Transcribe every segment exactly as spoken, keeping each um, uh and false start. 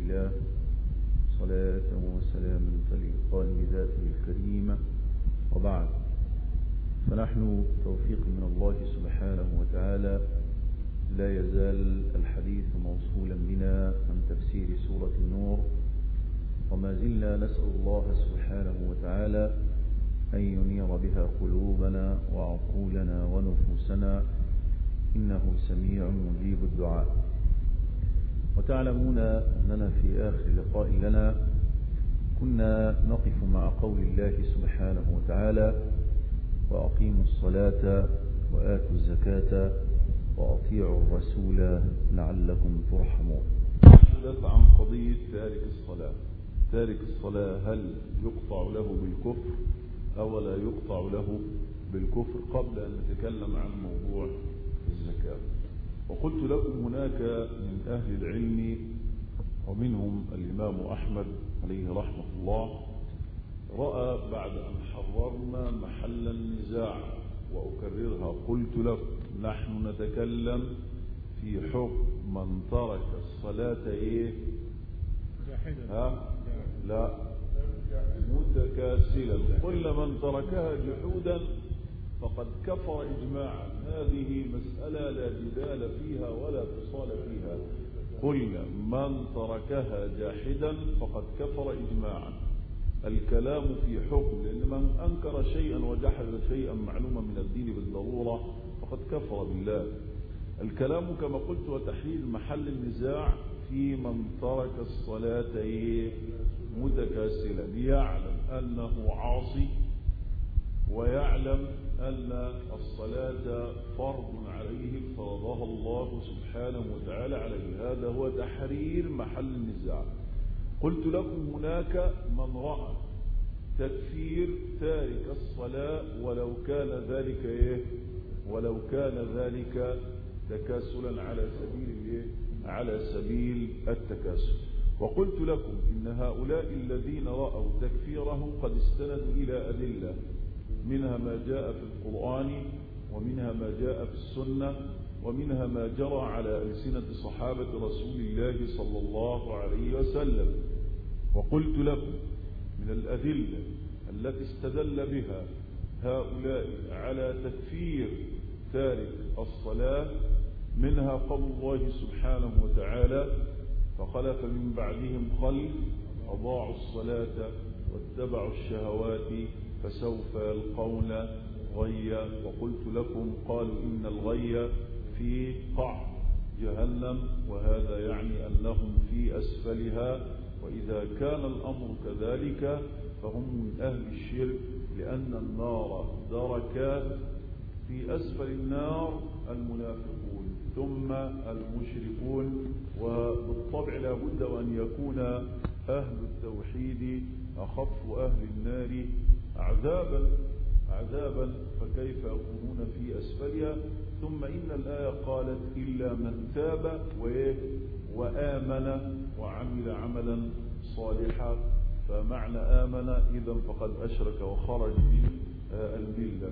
الله صلاة وسلاما تليقان بذاته الكريمة، وبعد، فنحن توفيق من الله سبحانه وتعالى لا يزال الحديث موصولا بنا عن تفسير سورة النور، وما زلنا نسأل الله سبحانه وتعالى أن ينير بها قلوبنا وعقولنا ونفوسنا، إنه سميع مجيب الدعاء. وتعلمون أننا في آخر لقاء لنا كنا نقف مع قول الله سبحانه وتعالى: وأقيموا الصلاة وآتوا الزكاة وأطيعوا الرسول لعلكم ترحمون. نتحدث عن قضية تارك الصلاة. تارك الصلاة هل يقطع له بالكفر أو لا يقطع له بالكفر، قبل أن نتكلم عن موضوع الزكاة. وقلت لكم هناك من أهل العلم ومنهم الإمام أحمد عليه رحمة الله رأى بعد أن حررنا محل النزاع، وأكررها قلت لكم نحن نتكلم في حكم من ترك الصلاة إيه؟ ها؟ لا، متكاسلا. كل من تركها جحودا فقد كفر إجماعا. هذه مسألة لا جدال فيها ولا فصال فيها. قلنا من تركها جاحدا فقد كفر إجماعا. الكلام في حكم، لأن من أنكر شيئا وجحد شيئا معلوما من الدين بالضرورة فقد كفر بالله. الكلام كما قلت وتحليل محل النزاع في من ترك الصلاة متكاسلا، يعلم أنه عاصي ويعلم أن الصلاة فرض عليه فرضها الله سبحانه وتعالى عليه. هذا هو تحرير محل النزاع. قلت لكم هناك من رأى تكفير تارك الصلاة ولو كان ذلك إيه؟ ولو كان ذلك تكاسلا على سبيل إيه؟ على سبيل التكاسل. وقلت لكم إن هؤلاء الذين رأوا تكفيرهم قد استندوا إلى أدلة، منها ما جاء في القرآن، ومنها ما جاء في السنة، ومنها ما جرى على ألسنة صحابة رسول الله صلى الله عليه وسلم. وقلت لكم من الأدلة التي استدل بها هؤلاء على تكفير تارك الصلاة منها قول الله سبحانه وتعالى: فخلف من بعدهم خلف أضاعوا الصلاة واتبعوا الشهوات فسوف يلقون غيا. وقلت لكم قالوا إن الغي في قعر جهنم، وهذا يعني أنهم في أسفلها، وإذا كان الأمر كذلك فهم من أهل الشرك، لأن النار دركات، في أسفل النار المنافقون ثم المشركون. وبالطبع لا بد وأن يكون أهل التوحيد أخف أهل النار عذابا عذابا فكيف يكونون في أسفلها؟ ثم إن الآية قالت: إلا من تاب وآمن وعمل عملا صالحا. فمعنى آمن إذن فقد أشرك وخرج من الملة.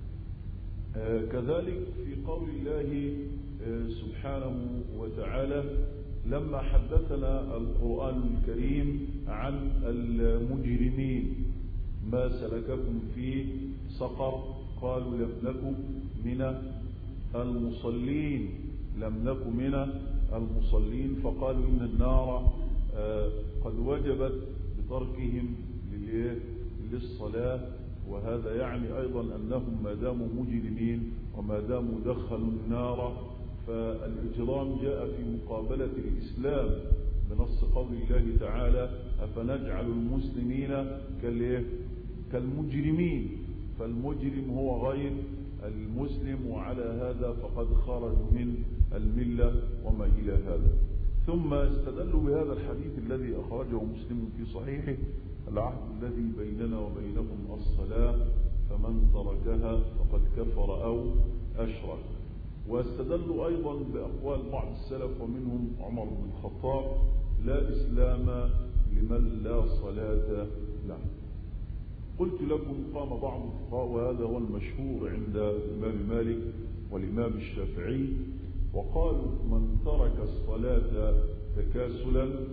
كذلك في قول الله سبحانه وتعالى لما حدثنا القرآن الكريم عن المجرمين: ما سلككم في سقر؟ قالوا لم نكن من المصلين لم نكن من المصلين فقالوا إن النار قد وجبت بتركهم للصلاة. وهذا يعني أيضا أنهم ما داموا مجرمين وما داموا دخلوا النار، فالإجرام جاء في مقابلة الإسلام بنص قول الله تعالى: أفنجعل المسلمين كالمجرمين. فالمجرم هو غير المسلم، وعلى هذا فقد خرجوا من الملة وما إلى هذا. ثم استدلوا بهذا الحديث الذي أخرجه مسلم في صحيحه: العهد الذي بيننا وبينهم الصلاة، فمن تركها فقد كفر أو أشرك. واستدلوا أيضا بأقوال بعض السلف ومنهم عمر بن الخطاب: لا إسلام لمن لا صلاة له. قلت لكم قام بعض الفقهاء، وهذا هو المشهور عند الإمام مالك والإمام الشافعي، وقالوا: من ترك الصلاة تكاسلا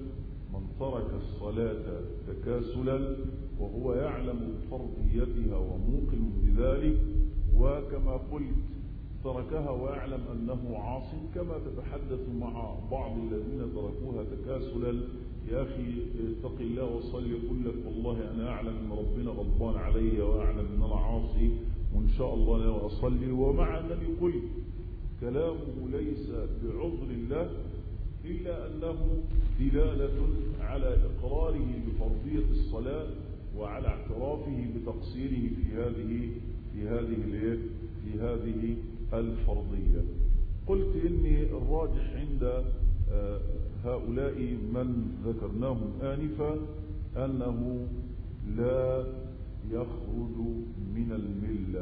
من ترك الصلاة تكاسلا وهو يعلم بفرضيتها وموقن بذلك، وكما قلت تركها ويعلم أنه عاص، كما تتحدث مع بعض الذين تركوها تكاسلا: يا أخي اتق الله وصلي، يقول لك والله أنا أعلم أن ربنا غضبان علي وأعلم أن أنا عاصي وإن شاء الله لا أصلي، ومع أنني قلت كلامه ليس بعذر له إلا أنه دلالة على إقراره بفرضية الصلاة وعلى اعترافه بتقصيره في هذه في هذه في هذه الفرضية. قلت إني الراجح عند هؤلاء من ذكرناهم آنفا أنه لا يخرج من الملة،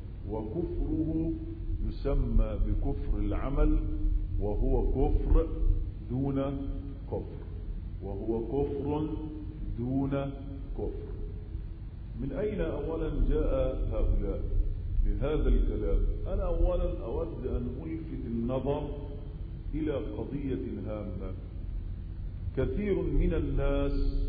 وكفره يسمى بكفر العمل، وهو كفر دون كفر وهو كفر دون كفر. من أين أولا جاء هؤلاء بهذا الكلام؟ أنا أولا أود أن ألفت النظر إلى قضية هامة. كثير من الناس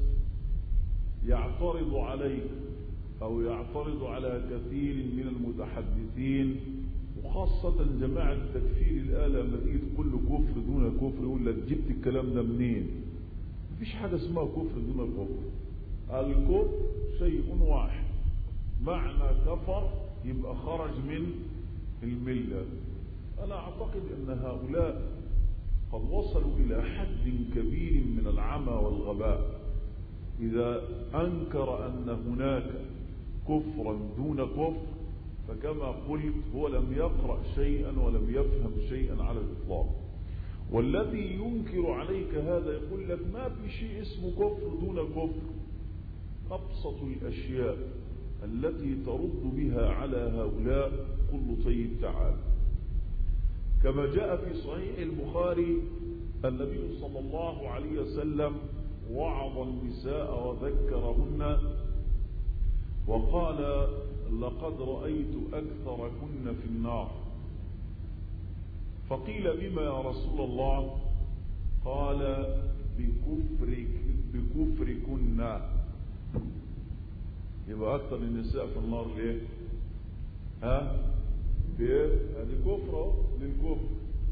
يعترض عليك أو يعترض على كثير من المتحدثين، وخاصة جماعة تكفير الآلة، لما تيجي تقول له كفر دون كفر يقول لك جبت الكلام ده منين؟ مفيش حاجة اسمها كفر دون كفر. الكفر شيء واحد، معنى كفر يبقى خرج من الملة. أنا أعتقد أن هؤلاء قد وصلوا إلى حد كبير من العمى والغباء إذا أنكر أن هناك كفرا دون كفر، فكما قلت هو لم يقرأ شيئا ولم يفهم شيئا على الإطلاق. والذي ينكر عليك هذا يقول لك ما في شيء اسمه كفر دون كفر. أبسط الأشياء التي ترد بها على هؤلاء كل طيب تعالى، كما جاء في صحيح البخاري النبي صلى الله عليه وسلم وعظ النساء وذكرهن وقال: لقد رأيت أكثركن في النار. فقيل: بما يا رسول الله؟ قال: بكفرك بكفركن. يبقى أكثر النساء في النار ليه؟ ها؟ هذه كفر للكفر.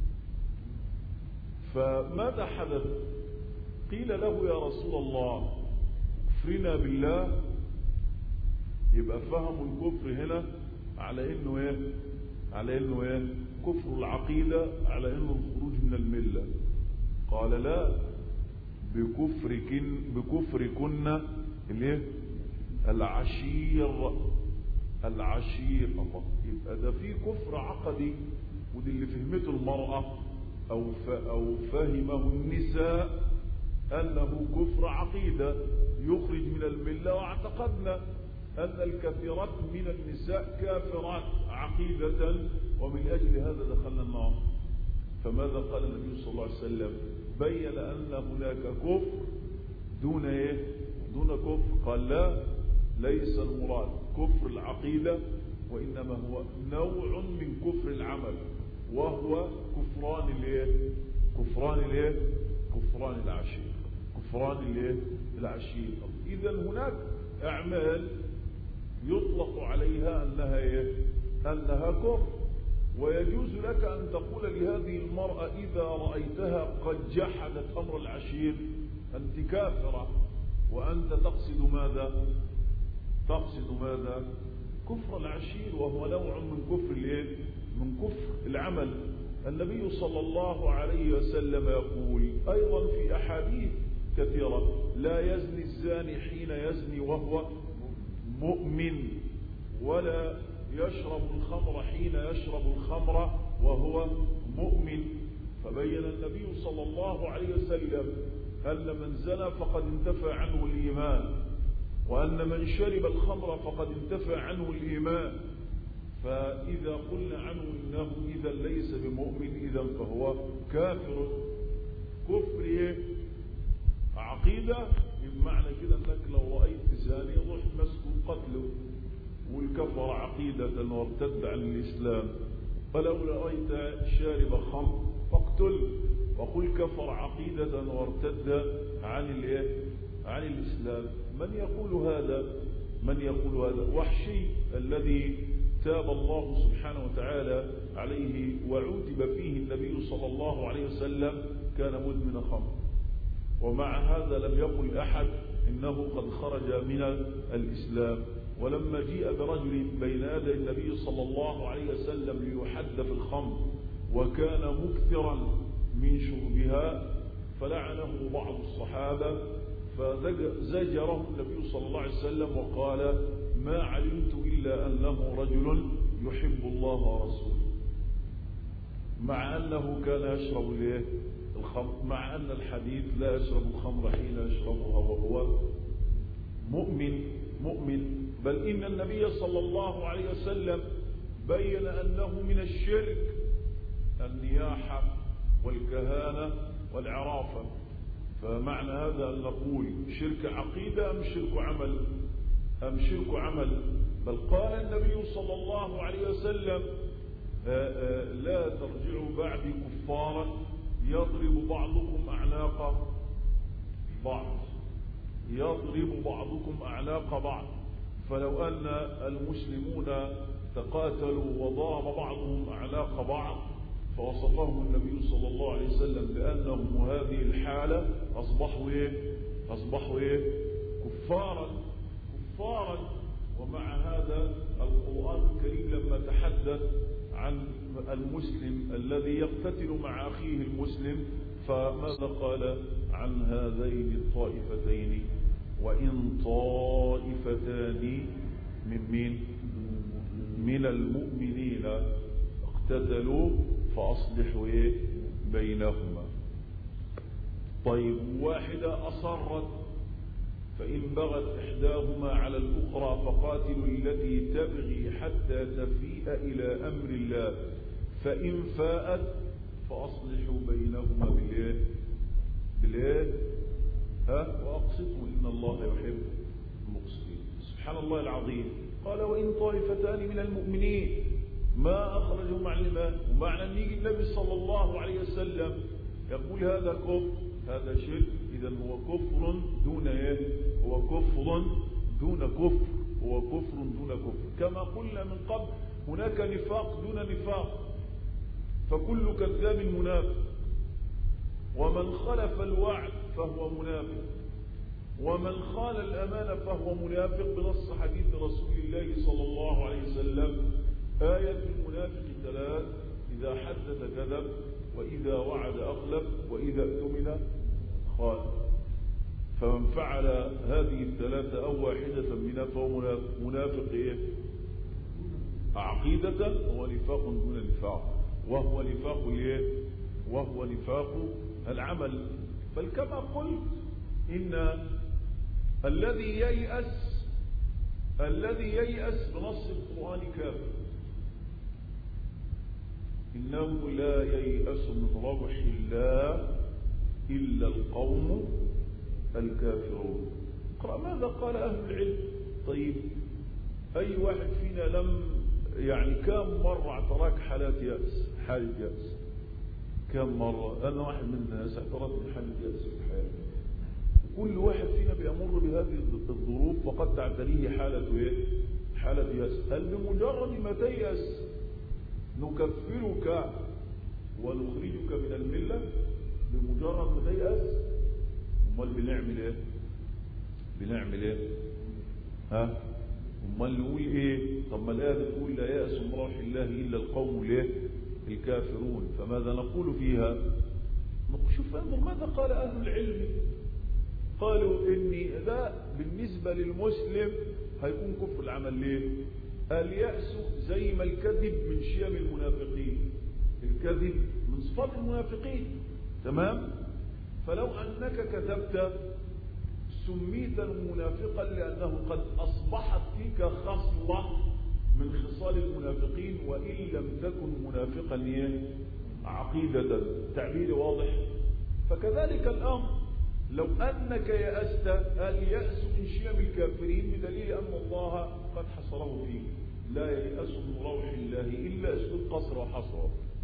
فماذا حدث؟ قيل له: يا رسول الله كفرنا بالله. يبقى فهموا الكفر هنا على انه ايه؟ على انه ايه؟ كفر العقيدة، على انه الخروج من الملة. قال: لا، بكفركن بكفركن الايه؟ العشير العشير. الله، يبقى ده في كفر عقدي، ودي اللي فهمته المرأة او او فهمه النساء انه كفر عقيدة يخرج من الملة، واعتقدنا أن الكثيرات من النساء كافرات عقيدة، ومن أجل هذا دخلنا النار. فماذا قال النبي صلى الله عليه وسلم؟ بين أن هناك كفر دون إيه؟ دون كفر. قال: لا، ليس المراد كفر العقيدة، وإنما هو نوع من كفر العمل، وهو كفران الإيه؟ كفران الإيه؟ كفران العشير كفران الإيه؟ العشير. إذا هناك أعمال يطلق عليها أنها إيه؟ أنها كفر، ويجوز لك أن تقول لهذه المرأة إذا رأيتها قد جحدت أمر العشير: أنت كافرة. وأنت تقصد ماذا؟ تقصد ماذا؟ كفر العشير، وهو نوع من كفر الإيه؟ من كفر العمل. النبي صلى الله عليه وسلم يقول أيضا في أحاديث كثيرة: لا يزني الزاني حين يزني وهو مؤمن، ولا يشرب الخمر حين يشرب الخمر وهو مؤمن. فبين النبي صلى الله عليه وسلم أن من زنى فقد انتفى عنه الإيمان، وأن من شرب الخمر فقد انتفى عنه الإيمان. فإذا قلنا عنه إنه إذا ليس بمؤمن، إذا فهو كافر. كفر عقيدة بمعنى كده أنك لو رأيت زاني روح مسكه قتله، والكفر عقيدة وارتد عن الإسلام. فلو رأيت شارب خمر فاقتل وقل كفر عقيدة وارتد عن الايه عن الإسلام. من يقول هذا؟ من يقول هذا؟ وحشي الذي تاب الله سبحانه وتعالى عليه وعوتب فيه النبي صلى الله عليه وسلم كان مدمن خمر، ومع هذا لم يقل أحد إنه قد خرج من الإسلام. ولما جيء برجل بين يدي النبي صلى الله عليه وسلم ليحد في الخمر وكان مكثرا من شربها فلعنه بعض الصحابة فزجره النبي صلى الله عليه وسلم وقال ما علمت إلا أنه رجل يحب الله ورسوله، مع أنه كان يشرب الخمر، مع أن الحديث لا يشرب الخمر حين يشربها وهو مؤمن مؤمن بل إن النبي صلى الله عليه وسلم بين أنه من الشرك النياحة والكهانة والعرافة. فمعنى هذا أن نقول شرك عقيدة أم شرك عمل أم شرك عمل بل قال النبي صلى الله عليه وسلم آآ آآ لا ترجعوا بعدي كفارا يضرب بعضكم أعناق بعض يضرب بعضكم أعناق بعض. فلو أن المسلمون تقاتلوا وضرب بعضهم أعناق بعض فوصفهم النبي صلى الله عليه وسلم بأنهم هذه الحالة أصبحوا إيه؟ أصبحوا إيه؟ كفارا كفارا. ومع هذا القرآن الكريم لما تحدث عن المسلم الذي يقتتل مع أخيه المسلم فماذا قال عن هذين الطائفتين؟ وإن طائفتان من مين؟ من المؤمنين اقتتلوا فأصلحوا إيه؟ بينهما. طيب واحدة أصرت فإن بغت إحداهما على الأخرى فقاتلوا التي تبغي حتى تفيء إلى أمر الله فإن فاءت فأصلحوا بينهما بالإيه؟ بالإيه؟ ها؟ وأقسطوا إن الله يحب المقسطين. سبحان الله العظيم. قال وإن طائفتان من المؤمنين ما أخرجوا معلمان. ومعنى أن يجي النبي صلى الله عليه وسلم يقول هذا كفر هذا شرك، إذا هو كفر دون إيه؟ هو كفر دون كفر هو كفر دون كفر. كما قلنا من قبل هناك نفاق دون نفاق، فكل كذاب منافق، ومن خلف الوعد فهو منافق، ومن خان الأمانة فهو منافق بنص حديث رسول الله صلى الله عليه وسلم آية المنافق ثلاث: إذا حدث كذب، وإذا وعد أخلف، وإذا اؤتمن خان. فمن فعل هذه الثلاثة أو واحدة منها فهو منافق إيه؟ عقيدة، هو نفاق دون نفاق، وهو نفاق الإيه؟ وهو نفاق العمل. بل كما قلت إن الذي ييأس الذي ييأس بنص القرآن كافر. إنه لا ييأس من روح الله إلا القوم الكافرون. اقرأ ماذا قال أهل العلم. طيب أي واحد فينا لم يعني كم مرة اعتراك حالات يأس حالة يأس؟ كم مرة؟ أنا واحد من الناس اعترضت بحالة يأس في الحياة. كل واحد فينا بيمر بهذه الظروف وقد تعتريه حالة إيه؟ حالة يأس. هل بمجرد ما تيأس نكفرك ونخرجك من الملة؟ بمجرد ما تيأس؟ امال بنعمل ايه؟ بنعمل ايه؟ ها؟ امال نقول ايه؟ طب ما الآية بتقول لا يأس من روح الله إلا القوم ليه؟ الكافرون. فماذا نقول فيها؟ شوف انظر ماذا قال أهل العلم. قالوا إني ذا بالنسبة للمسلم هيكون كفر العمل. ليه؟ اليأس زي ما الكذب من شيم المنافقين، الكذب من صفات المنافقين، تمام؟ فلو أنك كذبت سميت منافقا لأنه قد أصبحت فيك خصلة من خصال المنافقين، وإن لم تكن منافقا عقيدة. تعبير واضح. فكذلك الأمر لو أنك يأست، اليأس من شيم الكافرين بدليل أن الله قد حصره فيه. لا ييأس من روح الله إلا أسلوب قصر وحصر.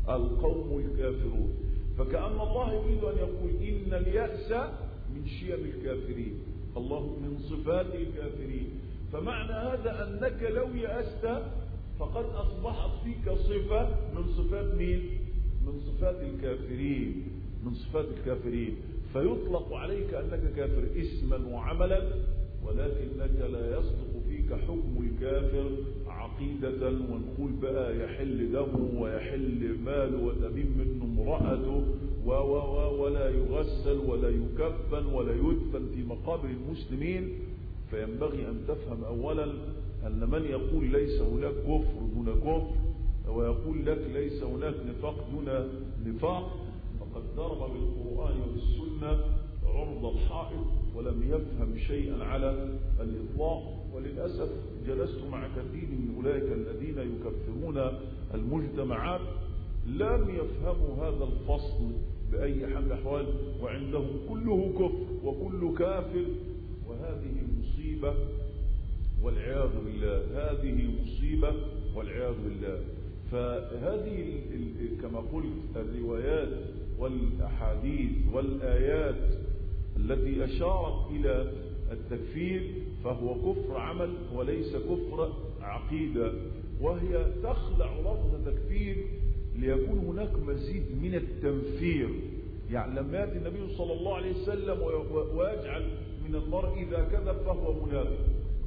القوم الكافرون. فكأن الله يريد أن يقول إن اليأس من شيم الكافرين، الله من صفات الكافرين. فمعنى هذا أنك لو يأست فقد أصبحت فيك صفة من صفات مين؟ من صفات الكافرين، من صفات الكافرين. فيطلق عليك أنك كافر اسما وعملا، ولكنك لا يصدق فيك حكم الكافر عقيدة، ونقول بقى يحل دمه ويحل ماله وتبين منه امرأته و و و ولا يغسل ولا يكفن ولا يدفن في مقابر المسلمين. فينبغي أن تفهم أولا أن من يقول ليس هناك كفر دون كفر ويقول لك ليس هناك نفاق دون نفاق فقد ضرب بالقرآن والسنة عرض الحائط ولم يفهم شيئا على الإطلاق. وللأسف جلست مع كثير من أولئك الذين يكفرون المجتمعات لم يفهموا هذا الفصل بأي حال من الأحوال، وعندهم كله كفر وكل كافر، وهذه مصيبة والعياذ بالله، هذه مصيبة والعياذ بالله. فهذه كما قلت الروايات والأحاديث والآيات التي أشارت إلى التكفير فهو كفر عمل وليس كفر عقيدة، وهي تخلع لفظ تكفير ليكون هناك مزيد من التنفير. يعني لما يأتي النبي صلى الله عليه وسلم ويجعل من المرء إذا كذب فهو منافق،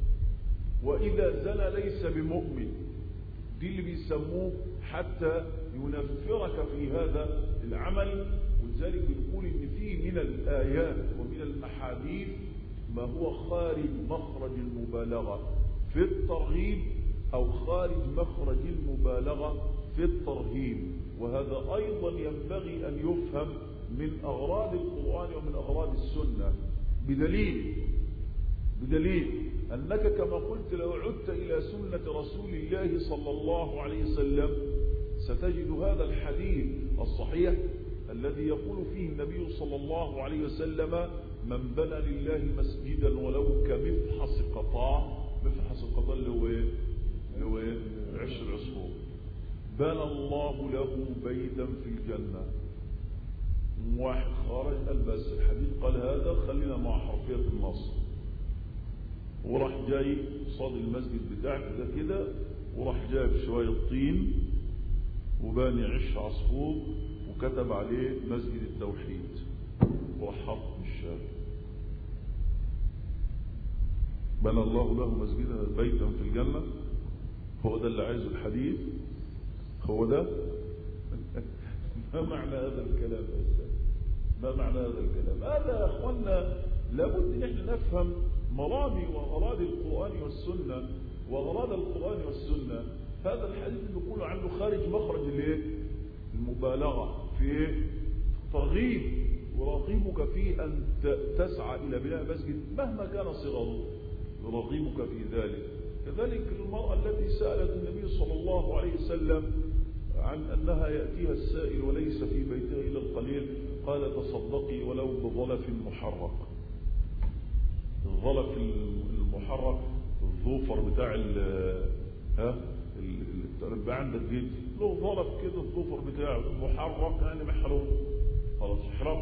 وإذا زنى ليس بمؤمن، دي اللي بيسموه حتى ينفرك في هذا العمل. ولذلك بنقول إن في من الآيات ومن الأحاديث ما هو خارج مخرج المبالغة في الترغيب أو خارج مخرج المبالغة في الترهيب، وهذا أيضا ينبغي أن يفهم من أغراض القرآن ومن أغراض السنة، بدليل بدليل أنك كما قلت لو عدت إلى سنة رسول الله صلى الله عليه وسلم ستجد هذا الحديث الصحيح الذي يقول فيه النبي صلى الله عليه وسلم من بنى لله مسجدا ولو كمفحص قطاع. مفحص القطاع اللي هو ايه؟ اللي هو ايه؟ عش العصفور. بنى الله له بيتا في الجنة. واحد خارج قال بس الحديث قال هذا خلينا مع حرفية النص، وراح جاي صاد المسجد بتاعك ده كده، وراح جايب شوية طين وباني عش عصفور وكتب عليه مسجد التوحيد وراح حط في الشارع. بنى الله له مسجدا بيتا في الجنة. هو ده اللي عايزه الحديث؟ هو ده؟ ما معنى هذا الكلام يا أستاذ؟ ما معنى هذا الكلام؟ هذا يا أخوانا لابد ان احنا نفهم مرامي وأغراض القرآن والسنة. وأغراض القرآن والسنة هذا الحديث بيقولوا عنه خارج مخرج الايه؟ المبالغة في ترغيب، ورغيبك في أن تسعى إلى بناء مسجد مهما كان صغره، يرغبك في ذلك. كذلك المرأة التي سألت النبي صلى الله عليه وسلم عن أنها يأتيها السائل وليس في بيتها إلا القليل، قال تصدقي ولو بظلف محرق. الظلف المحرق الظوفر بتاع ال ها اللي عندك دي له ظلف كده، الظوفر بتاعه محرق يعني محروق خلاص احرق.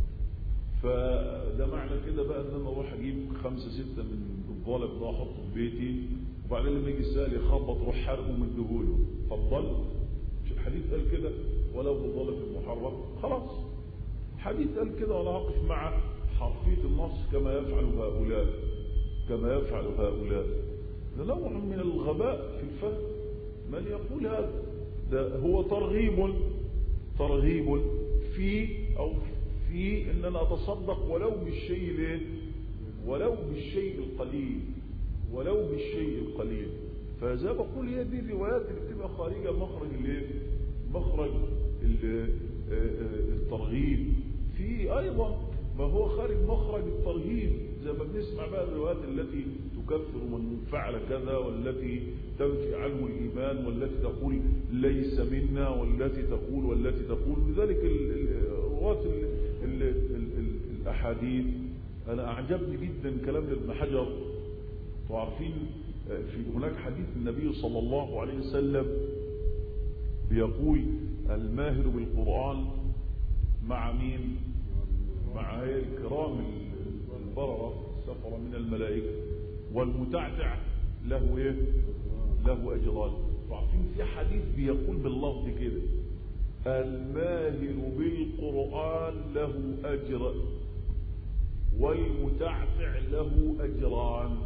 فده معنى كده بقى ان انا اروح اجيب خمسة ستة من الظلف ده احطه في بيتي، وبعدين لما يجي السائل يخبط روح حرقه من دهوله. فضل مش الحديث قال كده ولو بظلف محرق؟ خلاص الحديث قال كده، ولا هقف مع حرفية النص كما يفعل هؤلاء كما يفعل هؤلاء. ده نوع من الغباء في الفهم. من يقول هذا ده هو ترغيب ترغيب في او في ان انا اتصدق ولو بالشيء ليه؟ ولو بالشيء القليل ولو بالشيء القليل. فزي ما بقول هي دي الروايات اللي بتبقى خارجه مخرج الايه؟ مخرج الترغيب. في ايضا ما هو خارج مخرج الترهيب، زي ما بنسمع بقى الروايات التي تكفر من فعل كذا، والتي تنفي عنه الإيمان، والتي تقول ليس منا، والتي تقول والتي تقول. لذلك رواة الأحاديث أنا أعجبني جدا كلام ابن حجر. وعارفين في هناك حديث النبي صلى الله عليه وسلم بيقول الماهر بالقرآن مع مين؟ مع الكرام البررة السفرة من الملائكة. والمتعتع له ايه؟ له اجران. وعارفين في حديث بيقول باللفظ كده: الماهر بالقرآن له اجر والمتعتع له اجران.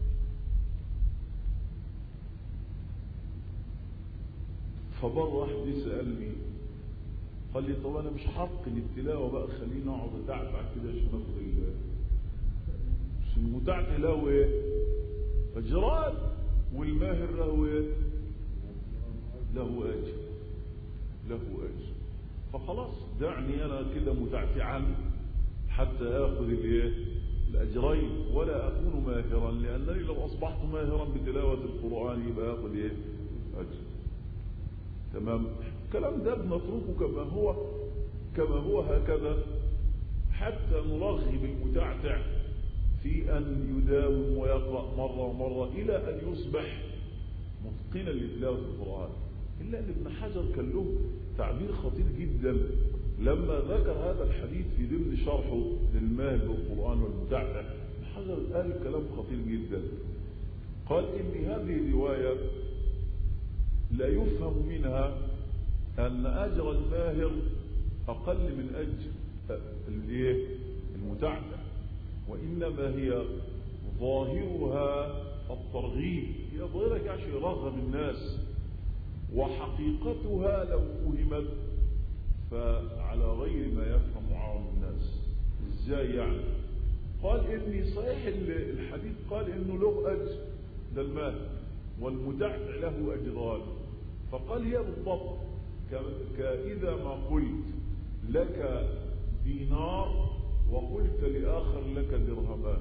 فبر واحد يسألني قال لي: طب انا مش حق التلاوه بقى، خليني اقعد اتعتع كده عشان اخد ال مش المتعتع له ايه؟ اجران، والماهر له ايه؟ له اجر له اجر. فخلاص دعني انا كده متعتعا حتى اخذ الايه؟ الاجرين، ولا اكون ماهرا، لانني لو اصبحت ماهرا بتلاوه القران يبقى اخذ ايه؟ اجر. تمام. الكلام ده بنتركه كما هو كما هو هكذا حتى نرغب المتعتع في أن يداوم ويقرأ مرة ومرة إلى أن يصبح متقنا لتلاوة القرآن. إلا أن ابن حجر كان له تعبير خطير جدا لما ذكر هذا الحديث في ضمن شرحه للماهر بالقرآن والمتعتع. ابن حجر قال كلام خطير جدا، قال إن هذه الرواية لا يفهم منها أن أجر الماهر أقل من أجر المتعتع، وإنما هي ظاهرها الترغيب، هي ظاهرة كعش يرغب الناس، وحقيقتها لو فهمت فعلى غير ما يفهم عام الناس. إزاي يعني؟ قال إني صحيح الحديث قال إنه له أجر ده الماهر والمتعتع له أجران، فقال هي بالضبط كإذا ما قلت لك دينار وقلت لآخر لك درهمان،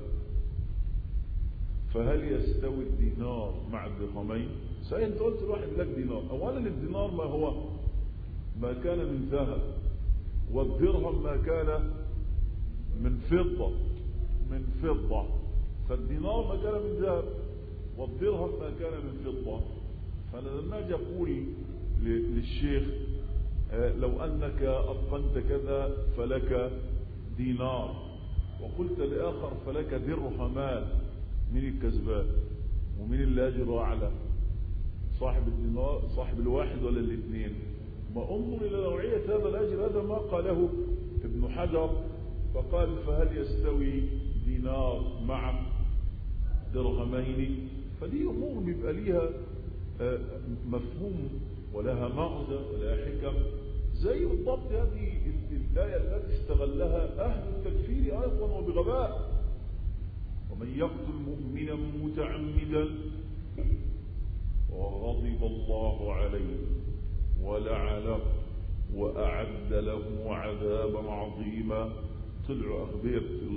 فهل يستوي الدينار مع الدرهمين؟ صحيح انت قلت لواحد لك دينار، اولا الدينار ما هو ما كان من ذهب، والدرهم ما كان من فضة من فضة فالدينار ما كان من ذهب والدرهم ما كان من فضة. فأنا لما أجي أقول للشيخ لو أنك أتقنت كذا فلك دينار، وقلت لآخر فلك درهمان، من الكسبان ومن اللي أجر أعلى؟ صاحب الدينار صاحب الواحد ولا الاثنين؟ ما انظر إلى نوعية هذا الأجر. هذا ما قاله ابن حجر، فقال فهل يستوي دينار مع درهمين؟ فدي أمور بيبقى ليها مفهوم ولها مغزى ولها حكم، زي بالضبط هذه الآية التي استغلها أهل التكفير أيضا وبغباء: ومن يقتل مؤمنا متعمدا وغضب الله عليه ولعنه وأعد له عذابا عظيما. طلعوا أخبار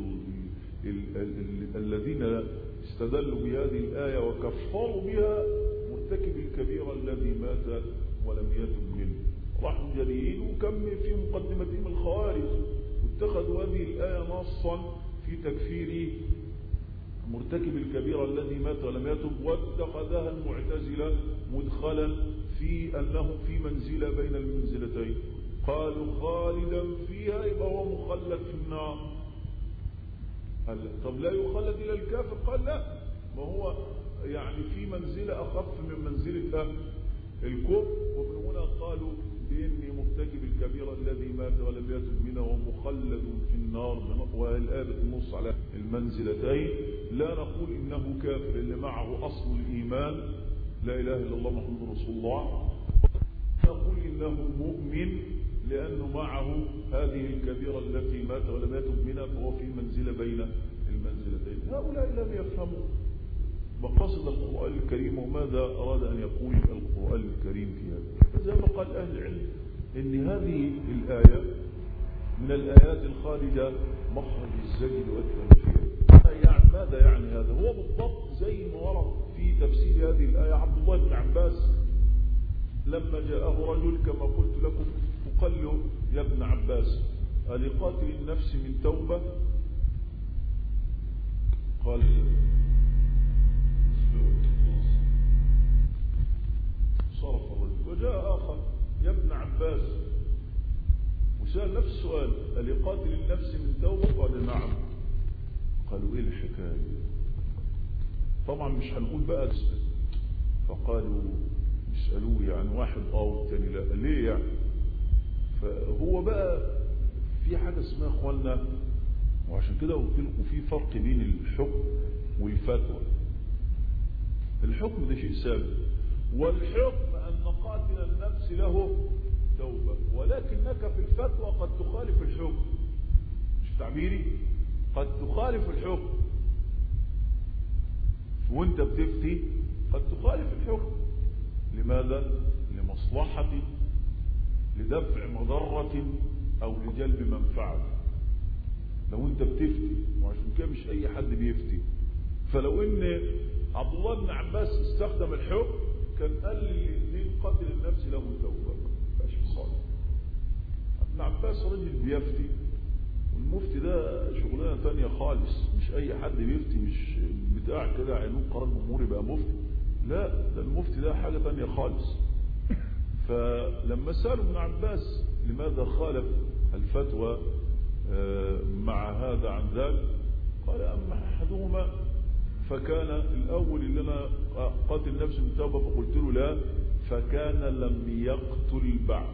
الذين استدلوا بهذه الآية وكفروا بها مرتكب الكبيرة الذي مات ولم يتب منه، راحوا جريئين، وكم في مقدمتهم الخوارج واتخذوا هذه الآية نصا في تكفير مرتكب الكبيرة الذي مات ولم يتب، واتخذها المعتزلة مدخلا في أنه في منزلة بين المنزلتين، قالوا خالدا فيها يبقى هو مخلد في النار. قال طب لا يخلد إلى الكافر؟ قال لا، ما هو يعني في منزلة أخف من منزلة الكفر. ومن هنا قالوا بإني مرتكب الكبيرة الذي مات ولم يتب منه ومخلد في النار، والآية بتنص على المنزلتين. لا نقول إنه كافر اللي معه أصل الإيمان لا إله إلا الله محمد رسول الله، نقول إنه مؤمن لأنه معه هذه الكبيرة التي مات ولم يتب منها، فهو في منزلة بين المنزلتين. هؤلاء لم يفهموا مقاصد القرآن الكريم وماذا أراد أن يقول القرآن الكريم في هذا. زي ما قال أهل العلم إن هذه الآية من الآيات الخارجة مخرج الزجل والتنفير. يعني ماذا يعني هذا؟ هو بالضبط زي ما ورد في تفسير هذه الآية عبد الله بن عباس لما جاءه رجل كما قلت لكم وقال له يا ابن عباس ألقاتل النفس من توبة؟ قال صرف الرجل. وجاء آخر يا ابن عباس، وسأل نفس السؤال: ألقاتل النفس من توبة؟ قال نعم. قالوا ايه الحكاية؟ طبعا مش هنقول بقى. فقالوا يسألوه يعني واحد اه والتاني لا، ليه يعني؟ فهو بقى في حاجة اسمها اخواننا، وعشان كده قلت لكم في فرق بين الحكم والفتوى. الحكم ده شيء ثابت، والحكم أن قاتل النفس له توبة، ولكنك في الفتوى قد تخالف الحكم. مش تعبيري؟ قد تخالف الحكم، وانت بتفتي قد تخالف الحكم. لماذا؟ لمصلحة، لدفع مضرة أو لجلب منفعة. لو انت بتفتي، وعشان كده مش أي حد بيفتي. فلو ان عبد الله بن عباس استخدم الحكم كان قال للاثنين قاتل النفس له توبة، مبقاش في خالص. ابن عباس راجل بيفتي، والمفتي ده شغلانه ثانيه خالص، مش اي حد بيفتي، مش بتاع كده عينوه قرار جمهوري بقى مفتي، لا، ده المفتي ده حاجه ثانيه خالص. فلما سالوا ابن عباس لماذا خالف الفتوى مع هذا عن ذاك، قال: اما احدهما فكان الاول اللي انا قاتل نفسه من توبه، فقلت له لا، فكان لم يقتل بعد.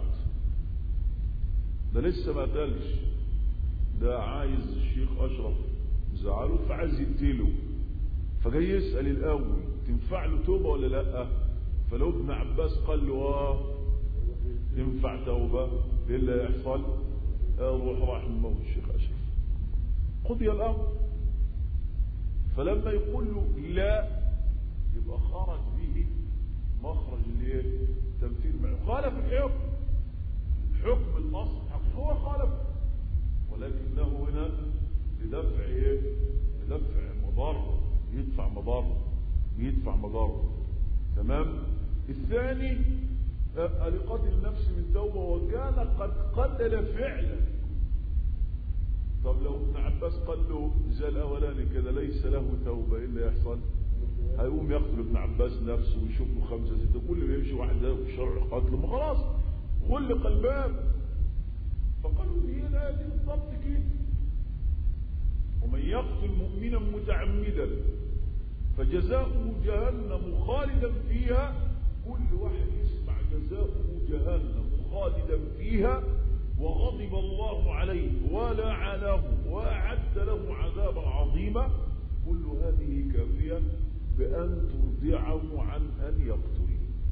ده لسه ما قتلش، ده عايز الشيخ اشرف زعله فعايز يقتله، فجاي يسال الاول تنفع له توبه ولا لا؟ فلو ابن عباس قال له اه ينفع توبه، ايه اللي هيحصل؟ اروح راح الموت الشيخ اشرف، قضي الامر. فلما يقول له لا، يبقى خرج به مخرج الايه؟ تمثيل معه، خالف الحكم، حكم الاصل هو خالف، ولكنه هنا لدفع ايه؟ لدفع مضار، يدفع مضار، يدفع مضار. تمام. الثاني لقتل النفس من توبه وكان قد قتل فعلا. طب لو ابن عباس قال له زي الاولاني كده ليس له توبه، ايه اللي يحصل؟ هيقوم يقتل ابن عباس نفسه ويشوف له خمسه سته، كل ما يمشي واحد ده في الشرع قتله، ما خلاص خلق الباب. فقالوا هي لا دي بالضبط كده: ومن يقتل مؤمنا متعمدا فجزاؤه جهنم خالدا فيها. كل واحد يسمع جزاؤه جهنم خالدا فيها وغضب الله عليه ولعنه وأعد له عذابا عظيما، كل هذه كافية بأن ترضعه عن أن يقتل.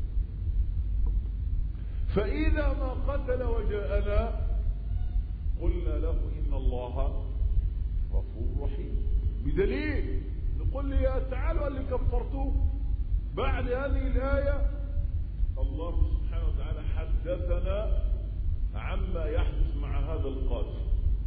فإذا ما قتل وجاءنا قلنا له إن الله غفور رحيم، بدليل نقول لي يا تعالوا اللي كفرتوه. بعد هذه الآية الله سبحانه وتعالى حدثنا عما يحدث مع هذا القاتل،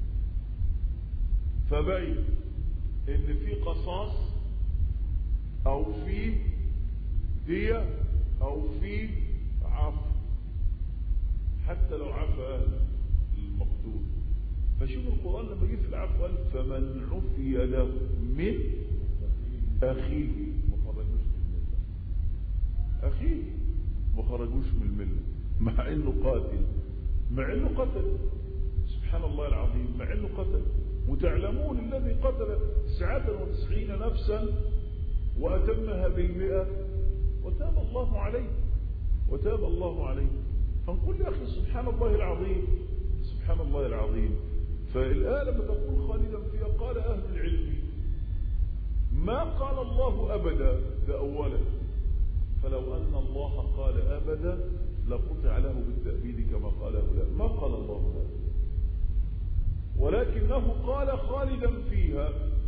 فبين ان في قصاص او في دية او في عفو، حتى لو عفى اهل المقتول. فشوف القرآن لما جه في العفو قال: فمن عفي له من اخيه ما خرجوش من المله، اخيه ما خرجوش من المله، مع انه قاتل، مع انه قتل، سبحان الله العظيم، مع انه قتل. وتعلمون الذي قتل تسعة وتسعين نفسا واتمها بالمئة وتاب الله عليه، وتاب الله عليه. فنقول يا اخي سبحان الله العظيم، سبحان الله العظيم. فالآية لما تقول خالدا فيها، قال اهل العلم ما قال الله ابدا، ده اولا، فلو ان الله قال ابدا لقطع له بالتأبيد كما قاله لا، ما قال الله هذا، ولكنه قال خالدا فيها.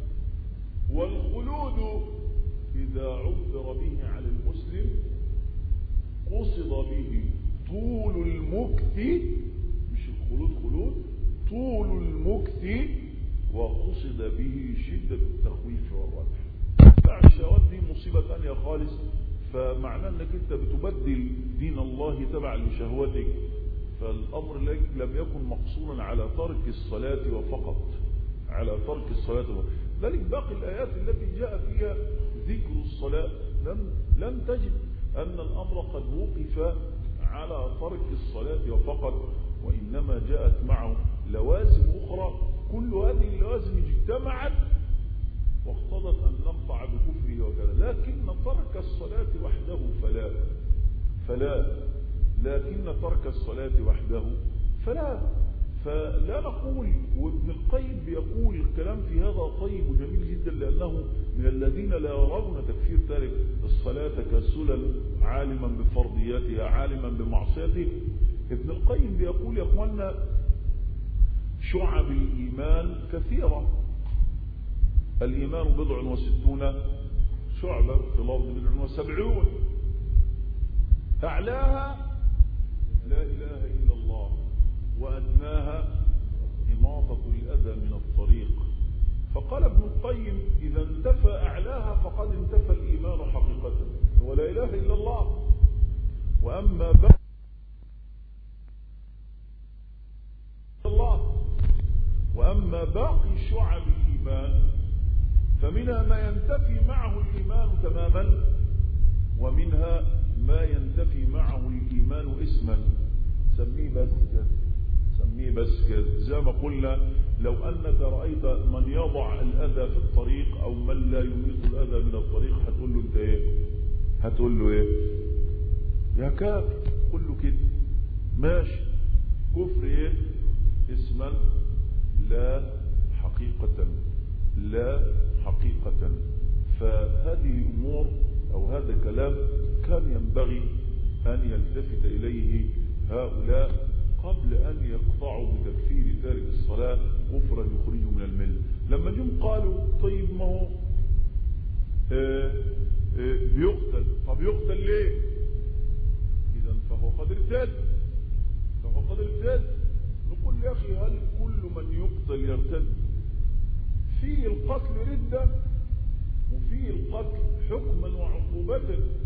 والخلود إذا عبر به على المسلم قصد به طول المكث، مش الخلود خلود، طول المكث، وقصد به شدة التخويف والردع. الشهوات دي مصيبة ثانية خالص، فمعناه انك انت بتبدل دين الله تبع لشهوتك. فالامر لم يكن مقصورا على ترك الصلاة وفقط، على ترك الصلاة وفقط. ذلك باقي الايات التي جاء فيها ذكر الصلاة لم لم تجد ان الامر قد وقف على ترك الصلاة فقط، وإنما جاءت معه لوازم أخرى، كل هذه اللوازم اجتمعت واقتضت أن نقطع بكفره وكذا. لكن ترك الصلاة وحده فلا فلا لكن ترك الصلاة وحده فلا فلا نقول. وابن القيم بيقول الكلام في هذا طيب وجميل جدا، لأنه من الذين لا يرون تكفير تارك الصلاة تكاسلا، عالما بفرضياتها عالما بمعصيته. ابن القيم بيقول يا اخوانا شعب الإيمان كثيرة، الإيمان بضع وستون شعبة، في الأرض بضع وسبعون، أعلاها لا إله إلا الله، وأدناها إماطة الأذى من الطريق. فقال ابن القيم إذا انتفى أعلاها فقد انتفى الإيمان حقيقة، ولا إله إلا الله. وأما باقي الله وأما باقي شعب الإيمان فمنها ما ينتفي معه الإيمان تماما، ومنها ما ينتفي معه الإيمان اسما. سميه بس كده، سميه بس كده. زي ما قلنا لو أنك رأيت من يضع الأذى في الطريق أو من لا يميط الأذى من الطريق هتقول له أنت إيه؟ هتقول له إيه؟ يا كافر. قل له كده ماشي. كفر إيه؟ اسما لا حقيقة، لا حقيقة. فهذه أمور أو هذا كلام كان ينبغي أن يلتفت إليه هؤلاء قبل أن يقطعوا بتكفير تارك الصلاة كفرا يخرجوا من الملة. لما جم قالوا طيب ما هو آه آه بيقتل، طب يقتل ليه؟ إذا فهو قد ارتد، فهو قد ارتد. نقول يا أخي هل كل من يقتل يرتد؟ في القتل ردة وفي القتل حكما وعقوبة.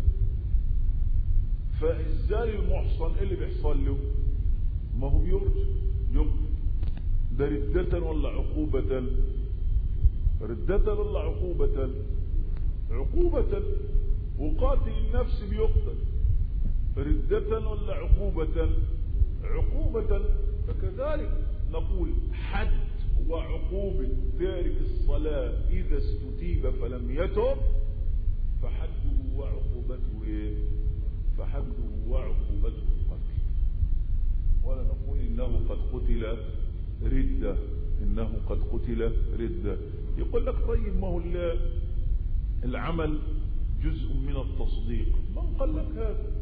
فالزاني المحصن اللي بيحصل له ما هو بيرجع يقتل، ده ردة ولا عقوبة؟ ردة ولا عقوبة؟ عقوبة. وقاتل النفس بيقتل ردة ولا عقوبة؟ عقوبة. فكذلك نقول حد وعقوبة تارك الصلاة إذا استتيب فلم يتب فحده وعقوبته إيه؟ فحده وعقوبته القتل. ولا نقول إنه قد قتل ردة، إنه قد قتل ردة. يقول لك طيب ما هو العمل جزء من التصديق. من قال لك هذا؟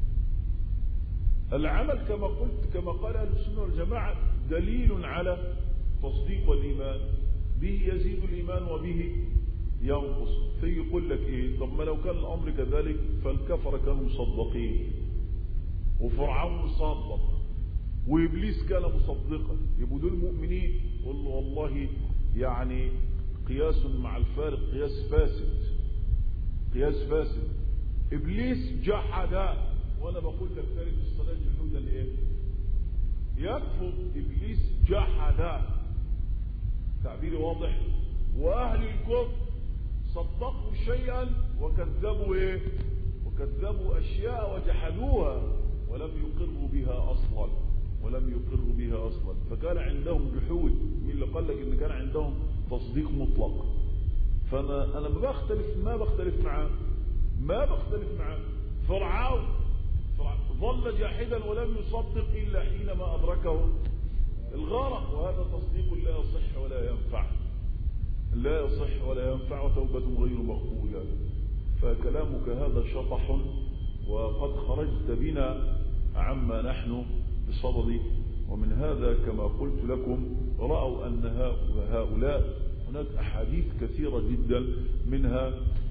العمل كما قلت كما قال أهل السنة والجماعة دليل على تصديق الإيمان، به يزيد الإيمان وبه ينقص. فيقول لك إيه؟ طب ما لو كان الأمر كذلك فالكفر كانوا مصدقين، وفرعون مصدق، وإبليس كان مصدقا، يبقوا دول مؤمنين. قل له والله يعني قياس مع الفارق قياس فاسد، قياس فاسد. إبليس جحد، وأنا بقول لك تارك الصلاة جحودا إيه؟ يكفر. إبليس جحد، تعبيري واضح. وأهل الكفر صدقوا شيئا وكذبوا إيه؟ وكذبوا أشياء وجحدوها ولم يقروا بها أصلا، ولم يقروا بها أصلا. فكان عندهم جحود. مين اللي قال لك إن كان عندهم تصديق مطلق؟ فأنا أنا ما بختلف ما بختلف معاه ما بختلف معاه. فرعون ظل جاحدا ولم يصدق إلا حينما أدركه الغرق، وهذا تصديق لا يصح ولا ينفع، لا يصح ولا ينفع، وتوبة غير مقبولة. فكلامك هذا شطح، وقد خرجت بنا عما نحن بصدده. ومن هذا كما قلت لكم رأوا أن هؤلاء هناك أحاديث كثيرة جدا، منها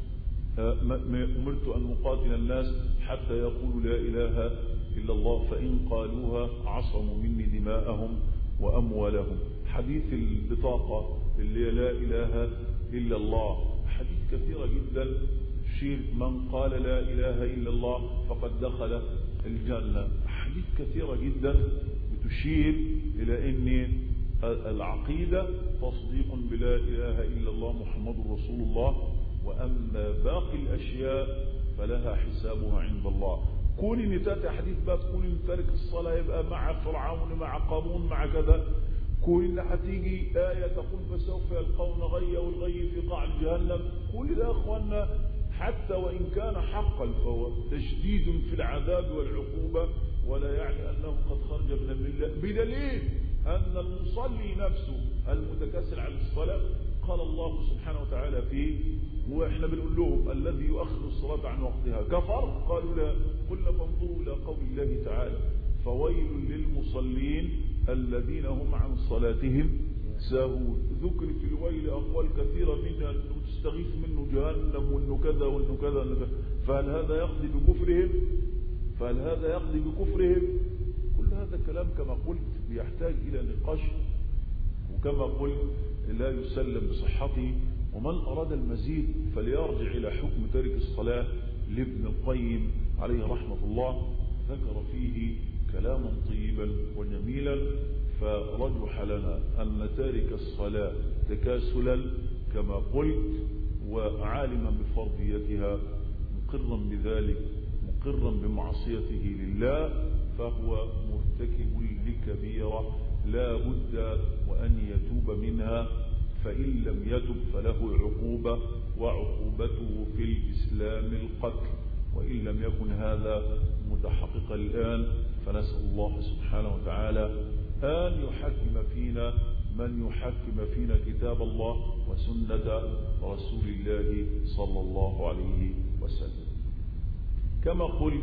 أمرت أن أقاتل الناس حتى يقولوا لا إله إلا الله فإن قالوها عصموا مني دماءهم وأموالهم. حديث البطاقة اللي لا إله إلا الله، حديث كثيرة جدا تشير من قال لا إله إلا الله فقد دخل الجنة. حديث كثيرة جدا بتشير إلى أن العقيدة تصديق بلا إله إلا الله محمد رسول الله، وأما باقي الأشياء فلها حسابها عند الله. كون ان تاتي حديث بقى تقول ان تارك الصلاه يبقى مع فرعون مع قارون مع كذا، كون ان هتيجي ايه تقول فسوف يلقون غيا والغي في قاع جهنم، كل ده يا اخوانا حتى وان كان حقا فهو تشديد في العذاب والعقوبه، ولا يعني انه قد خرج من المله، بدليل ان المصلي نفسه المتكاسل عن الصلاه قال الله سبحانه وتعالى فيه، واحنا بنقول لهم الذي يؤخر الصلاه عن وقتها كفر، قالوا لا، قلنا فانظروا الى قول الله تعالى فويل للمصلين الذين هم عن صلاتهم ساهون. ذكر في الويل اقوال كثيره منها انه تستغيث منه جهنم وانه كذا وانه كذا وانه كذا، فهل هذا يقضي بكفرهم؟ فهل هذا يقضي بكفرهم؟ كل هذا كلام كما قلت يحتاج الى نقاش، وكما قلت لا يسلم بصحته. ومن أراد المزيد فليرجع إلى حكم تارك الصلاة لابن القيم عليه رحمة الله، ذكر فيه كلاما طيبا وجميلا، فرجح لنا أن تارك الصلاة تكاسلا كما قلت وعالما بفرضيتها مقرا بذلك مقرا بمعصيته لله، فهو مرتكب لكبيرة لا بد وأن يتوب منها، فإن لم يتب فله عقوبة، وعقوبته في الإسلام القتل، وإن لم يكن هذا متحققا الآن فنسأل الله سبحانه وتعالى أن يحكم فينا من يحكم فينا كتاب الله وسنة رسول الله صلى الله عليه وسلم. كما قلت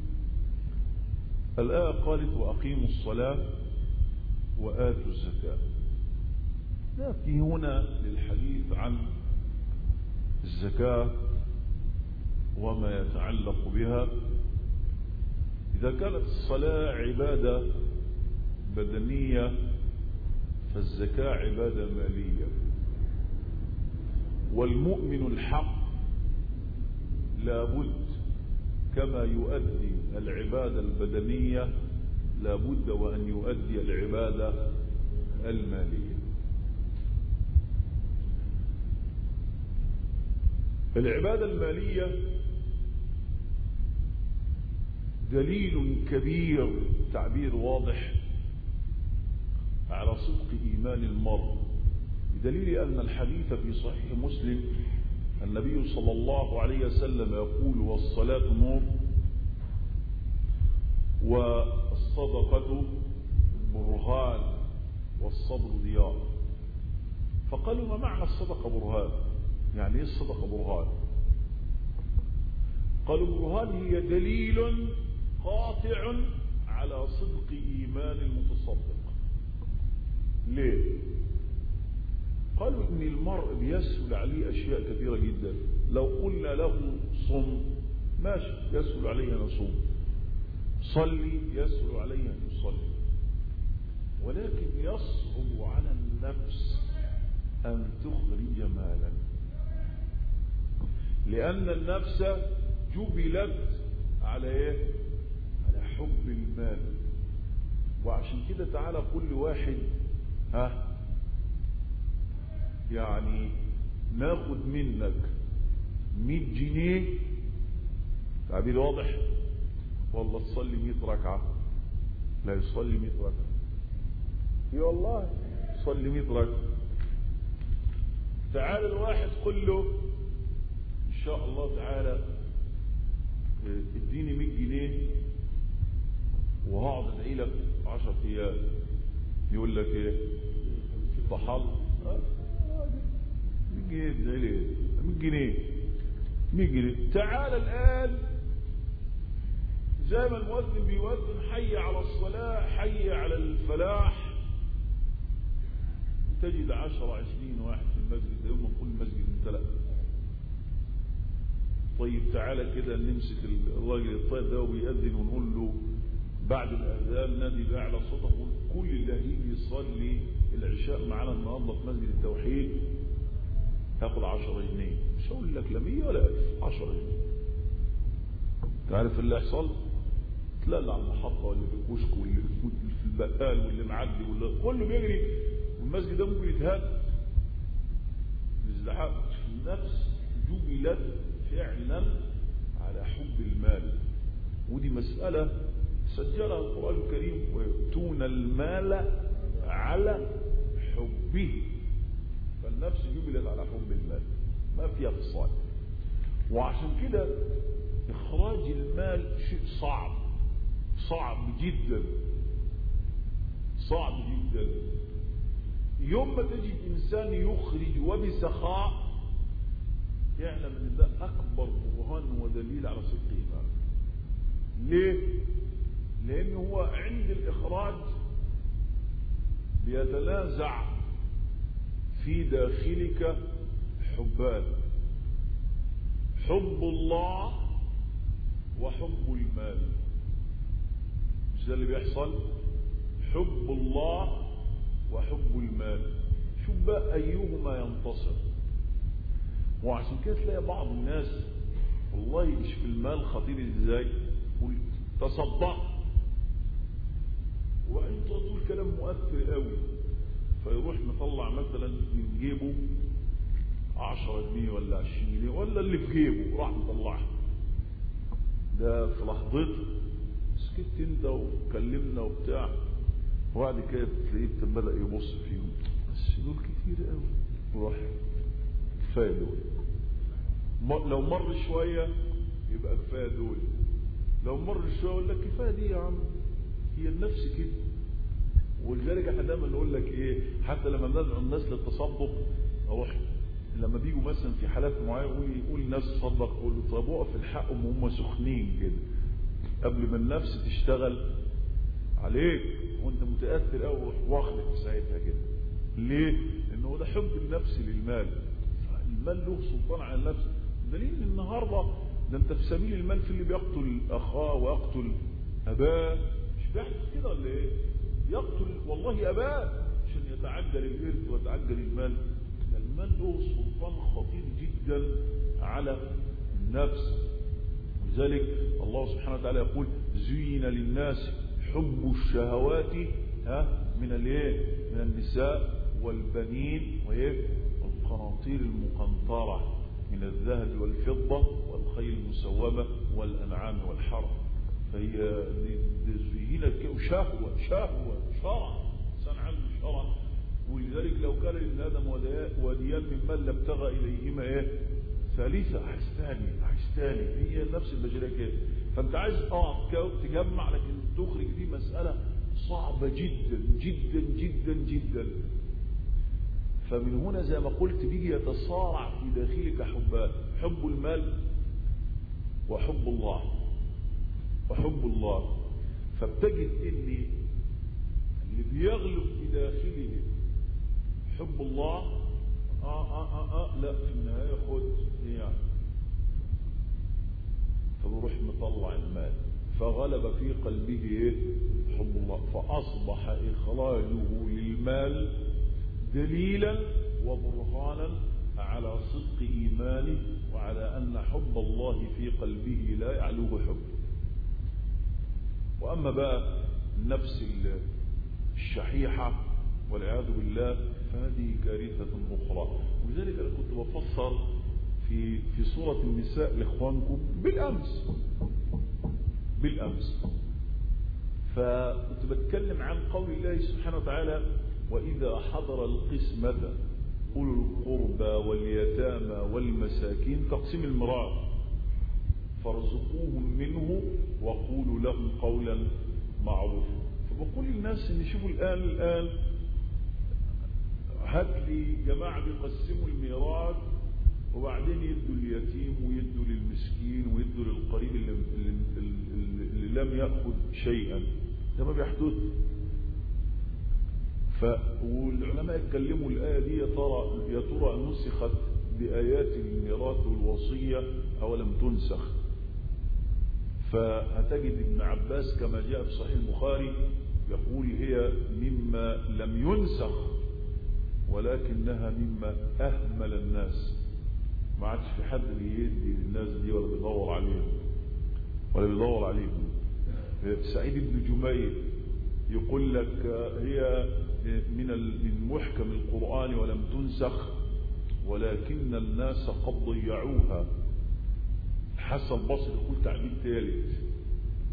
الآية قالت وأقيموا الصلاة وآتوا الزكاة. نأتي هنا للحديث عن الزكاة وما يتعلق بها. إذا كانت الصلاة عبادة بدنية فالزكاة عبادة مالية، والمؤمن الحق لابد كما يؤدي العبادة البدنية لابد وأن يؤدي العبادة المالية. العبادة المالية دليل كبير، تعبير واضح على صدق إيمان المرء، بدليل أن الحديث في صحيح مسلم النبي صلى الله عليه وسلم يقول والصلاة نور والصدقة برهان والصبر ضياء. فقالوا ما معنى الصدقة برهان؟ يعني ايه الصدقة برهان؟ قالوا برهان هي دليل قاطع على صدق إيمان المتصدق. ليه؟ قالوا إن المرء بيسهل عليه أشياء كثيرة جدا، لو قلنا له صم ماشي يسهل عليه أن يصوم، صلي يسهل عليه أن يصلي، ولكن يصعب على النفس أن تخرج مالا، لأن النفس جبلت على إيه؟ على حب المال. وعشان كده تعالى كل واحد ها يعني ناخد منك مئة جنيه، تعبير واضح، والله تصلي مئة ركعة، لا يصلي مئة ركعة، اي والله صلي مئة ركعة. تعالى الواحد قل له ان شاء الله تعالى اديني مئة جنيه وهقعد ادعي لك عشر ايام، يقول لك ايه؟ ضحل مئة جنيه ادعي لي مئة جنيه مئة جنيه. تعالى الان زي ما المؤذن بيؤذن حي على الصلاة حي على الفلاح، تجد عشرة عشرين واحد في المسجد، يوم كل مسجد امتلأ. طيب تعالى كده نمسك الراجل الطيب ده وبيأذن ونقول له بعد الأذان نادي بأعلى صوتك كل اللي هيجي يصلي العشاء معانا النهارده في مسجد التوحيد هاخد عشرة جنيه، مش هقول لك لا مية ولا ألف، عشرة جنيه. تعرف اللي يحصل؟ تلاقي على المحطة واللي في الكشك واللي في البقال واللي معدي واللي كله بيجري، والمسجد ده ممكن يتهد. الازدحام النفس جبلت فعلا على حب المال، ودي مسألة سجلها القرآن الكريم، ويؤتون المال على حبه، فالنفس جبلت على حب المال، ما فيها فصال. وعشان كده إخراج المال شيء صعب، صعب جدا، صعب جدا. يوم ما تجد إنسان يخرج وبسخاء يعلم أن ده أكبر برهان ودليل على صدق إيمانه. ليه؟ لأنه هو عند الإخراج بيتنازع في داخلك حبان، حب الله وحب المال. مش ده اللي بيحصل؟ حب الله وحب المال، شوف بقى أيهما ينتصر. وعشان كده تلاقي بعض الناس والله مش في المال خطير ازاي، يقول تصدق وبعدين تقول كلام مؤثر قوي، فيروح مطلع مثلا من جيبه عشرة جنيه ولا عشرين جنيه ولا اللي في جيبه راح مطلعها، ده في لحظته سكت انت وكلمنا وبتاع، وبعد كده تلاقيه بدأ يبص فيهم، بس دول كتير قوي، وراح كفايه دول. لو مر شويه يبقى كفايه دول، لو مر شويه يقول لك كفايه دي يا عم، هي النفس كده. ولذلك احنا دايما نقول لك ايه، حتى لما ندعو الناس للتصدق، اروح لما بيجوا مثلا في حالات معينه يقول يقول الناس تصدق، اقول له طب وقف الحقهم وهم سخنين كده قبل ما النفس تشتغل عليك وانت متاثر قوي، روح واخدك في ساعتها كده. ليه؟ لانه ده حب النفس للمال، المال له سلطان على النفس. دليل ان النهارده ده انت في سبيل المال في اللي بيقتل اخاه ويقتل اباه، مش بيحدث كده ولا ايه؟ يقتل والله اباه عشان يتعجل الارث ويتعجل المال. المال له سلطان خطير جدا على النفس. لذلك الله سبحانه وتعالى يقول زين للناس حب الشهوات ها من الايه؟ من النساء والبنين وايه؟ والقناطير المقنطرة من الذهب والفضة والخيل المسومة والأنعام والحرث. فهي زينت شهوة شهوة شرع، إنسان عنده شرع. ولذلك لو كان لابن آدم وديان من مال لابتغى إليهما إيه؟ ثالثة، عايز ثاني عايز ثاني، هي نفس البشرية كده. فأنت عايز اه تجمع، لكن تخرج دي مسألة صعبة جدا جدا جدا جدا. فمن هنا زي ما قلت بيجي يتصارع في داخلك حبان، حب المال وحب الله وحب الله. فبتجد ان اللي بيغلب في داخله حب الله اه اه اه, آه لا في النهايه خد يعني، فبروح مطلع المال، فغلب في قلبه ايه؟ حب الله، فاصبح اخراجه للمال دليلا وبرهانا على صدق إيمانه وعلى أن حب الله في قلبه لا يعلوه حب. وأما بقى النفس الشحيحة والعياذ بالله فهذه كارثة أخرى. ولذلك أنا كنت بفسر في في سورة النساء لإخوانكم بالأمس بالأمس فكنت بتكلم عن قول الله سبحانه وتعالى وإذا حضر القسمة أولو القربى واليتامى والمساكين تقسيم الميراث فارزقوهم منه وقولوا لهم قولا معروفا. فبقول للناس ان شوفوا الآن الآن هات لي جماعة بيقسموا الميراث وبعدين يدوا اليتيم ويدوا للمسكين ويدوا للقريب اللي, اللي, اللي لم يأخذ شيئا، ده ما بيحدث. والعلماء اتكلموا الآية دي يا ترى يا ترى نسخت بآيات الميراث والوصية أو لم تنسخ. فهتجد ابن عباس كما جاء في صحيح البخاري يقول هي مما لم ينسخ ولكنها مما أهمل الناس، ما عادش في حد بيدي للناس دي ولا بيدور عليهم ولا بيدور عليهم. سعيد بن جميل يقول لك هي من من محكم القرآن ولم تنسخ ولكن الناس قد ضيعوها. حسن البصري يقول تعبير ثالث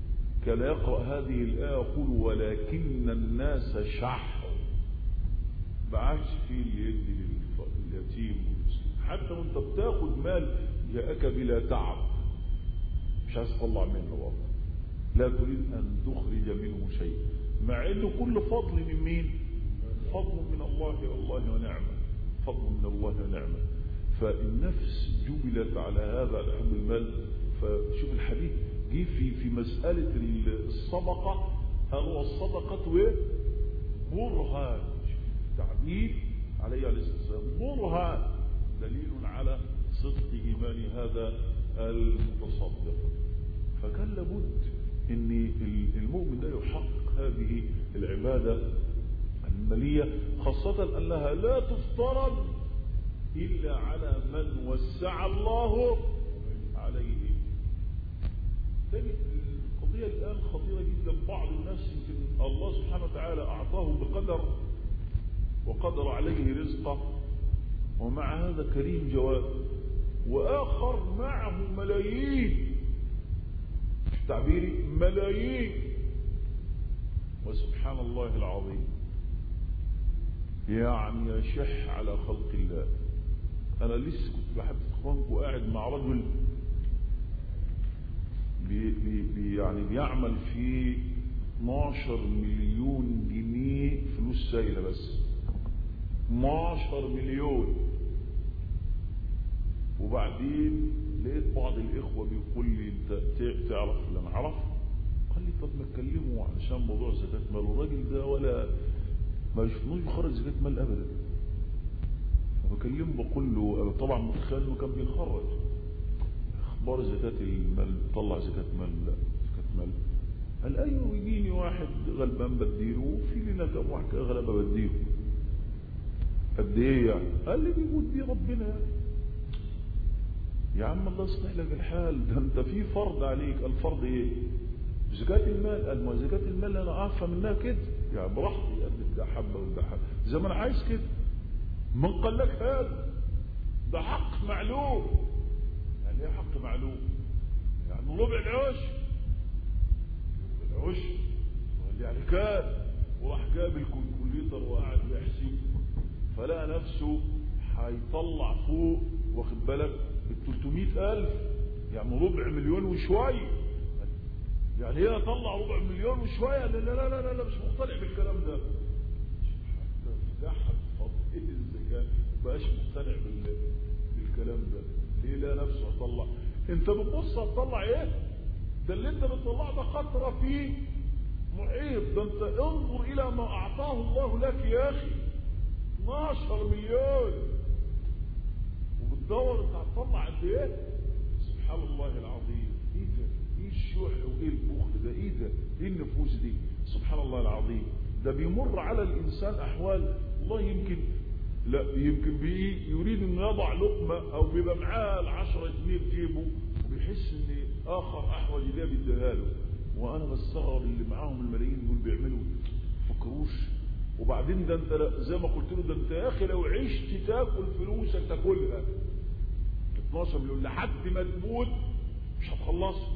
كان يقرأ هذه الآية يقول ولكن الناس شح، بعدش في اللي يدي لليتيم حتى وانت بتاخد مال جاءك بلا تعب مش عايز تطلع منه والله، لا تريد أن تخرج منه شيء، مع انه كل فضل من مين؟ فضل من الله والله ونعمه، فضل من الله ونعمه. فالنفس جبلت على هذا على حب المال. فشوف الحديث جه في في مسألة الصدقة، هو الصدقة برهان، تعبير عليه عليه الصلاة والسلام، برهان دليل على صدق إيمان هذا المتصدق. فكان لابد ان المؤمن ده يحقق هذه العبادة المالية، خاصة انها لا تفترض الا على من وسع الله عليه. تجد القضية الان خطيرة جدا. بعض الناس يمكن الله سبحانه وتعالى اعطاه بقدر وقدر عليه رزقه ومع هذا كريم جواد، واخر معه ملايين، تعبيري ملايين، وسبحان الله العظيم يعني يشح على خلق الله. انا لسه كنت بحب اخوانكم وقاعد مع رجل بي بي يعني بيعمل في اثناشر مليون جنيه فلوس سائله، بس اثناشر مليون. وبعدين لقيت بعض الاخوه بيقول لي انت تعرف اللي انا اعرف؟ قال لي طب ما تكلمه علشان موضوع زكاه مال. الراجل ده ولا ما شفنوش بيخرج زكاه مال ابدا. فبكلمه بقول له طبعا متخيل انه كان بيخرج اخبار زكاه المال، طلع زكاه مال. لا زكاه مال. قال ايوه يجيني واحد غلبان بديله وفي لنا كم واحد غلبه بديله. قد ايه يعني؟ قال لي بيقول بيه ربنا يعني. يا عم الله يصلح لك الحال، ده انت في فرض عليك. الفرض ايه؟ زكاة المال. قال ما زكاة المال انا اعفى منها كده يعني براحتي، قد ده حبه وده حبه زي ما انا عايز كده. من قال لك هذا؟ ده حق معلوم. يعني ايه حق معلوم؟ يعني ربع العش، العش يعني كان، وراح جاب الكالكوليتر وقعد يحسب، فلقى نفسه هيطلع فوق واخد بالك ثلاثمائة ألف، يعني ربع مليون وشوية. يعني ايه اطلع ربع مليون وشوية؟ لا لا لا لا, لا مش مقتنع بالكلام ده. ده حد ايه الزكاة مبقاش مقتنع بالكلام ده. ليه؟ لا نفسه هطلع. انت بتبص هتطلع ايه؟ ده اللي انت بتطلعه ده خطرة فيه محيط. ده انت انظر الى ما اعطاه الله لك يا اخي، اثناشر مليون، وبتدور انت هتطلع قد ايه؟ سبحان الله العظيم. ايه ده؟ ايه الشح وايه البخل ده؟ ايه ده؟ ايه النفوس دي؟ سبحان الله العظيم. ده بيمر على الانسان احوال والله يمكن لا يمكن بيه يريد ان يضع لقمه او بيبقى معاه العشرة جنيه في جيبه وبيحس ان اخر احوج ده بيديها له. وانا بستغرب اللي معاهم الملايين دول بيعملوا فكروش. وبعدين ده انت زي ما قلت له ده انت يا اخي لو عشت تاكل فلوسك تاكلها اثناشر مليون لحد ما تموت مش هتخلصها،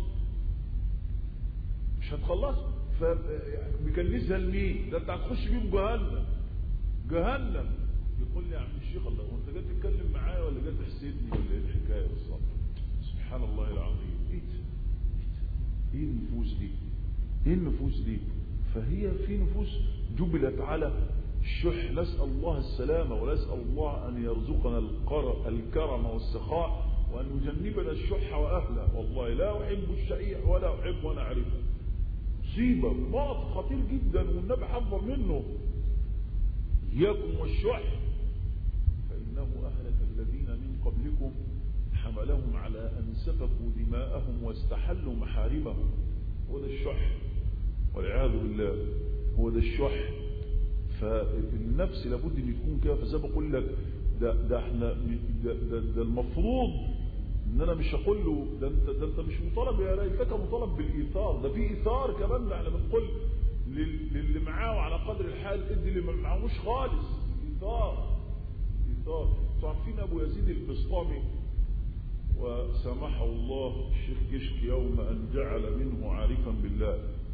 مش هتخلصها. فمكنسها لمين؟ ده انت هتخش بيهم جهنم، جهنم. يقول لي يا عم الشيخ الله وانت جاي تتكلم معايا ولا جاي تحسدني ولا ايه الحكايه بالظبط؟ سبحان الله العظيم. ايه ايه النفوس دي؟ ايه النفوس دي؟ فهي في نفوس جبلت على الشح. نسأل الله السلامة ونسأل الله أن يرزقنا الكرم والسخاء وأن يجنبنا الشح وأهله. والله لا أحب الشحيح ولا أحب وأنا أعرفه. مصيبة، مرض خطير جدا والنبي حذر منه. إياكم والشح فإنه أهلك الذين من قبلكم حملهم على أن سفكوا دماءهم واستحلوا محارمهم. هو ده الشح والعياذ بالله، هو ده الشح. فالنفس لابد ان تكون كده. فزي ما بقول لك ده ده احنا ده, ده, ده المفروض ان انا مش هقول له ده انت ده انت مش مطالب يا ليتك مطالب بالايثار. ده في ايثار كمان. ده احنا بنقول للي معاه على قدر الحال ادي اللي ما معاهوش خالص. ايثار ايثار. انتوا عارفين ابو يزيد البسطامي وسامحه الله الشيخ كشك يوم ان جعل منه عارفا بالله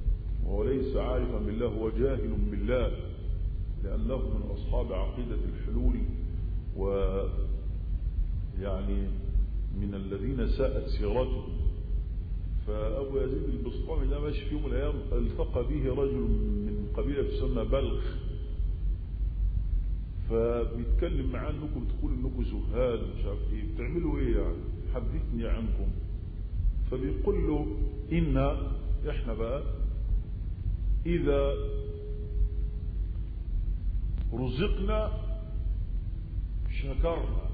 وهو ليس عارفا بالله، هو جاهل بالله، لأنه من أصحاب عقيدة الحلول، ويعني من الذين ساءت سيرتهم. فأبو يزيد البسطامي ده ماشي في يوم من الأيام التقى به رجل من قبيلة تسمى بلخ، فبيتكلم معاه انكم بتقول انكم زهاد مش عارف ايه، بتعملوا ايه يعني؟ حدثني عنكم. فبيقول له إن احنا بقى إذا رزقنا شكرنا،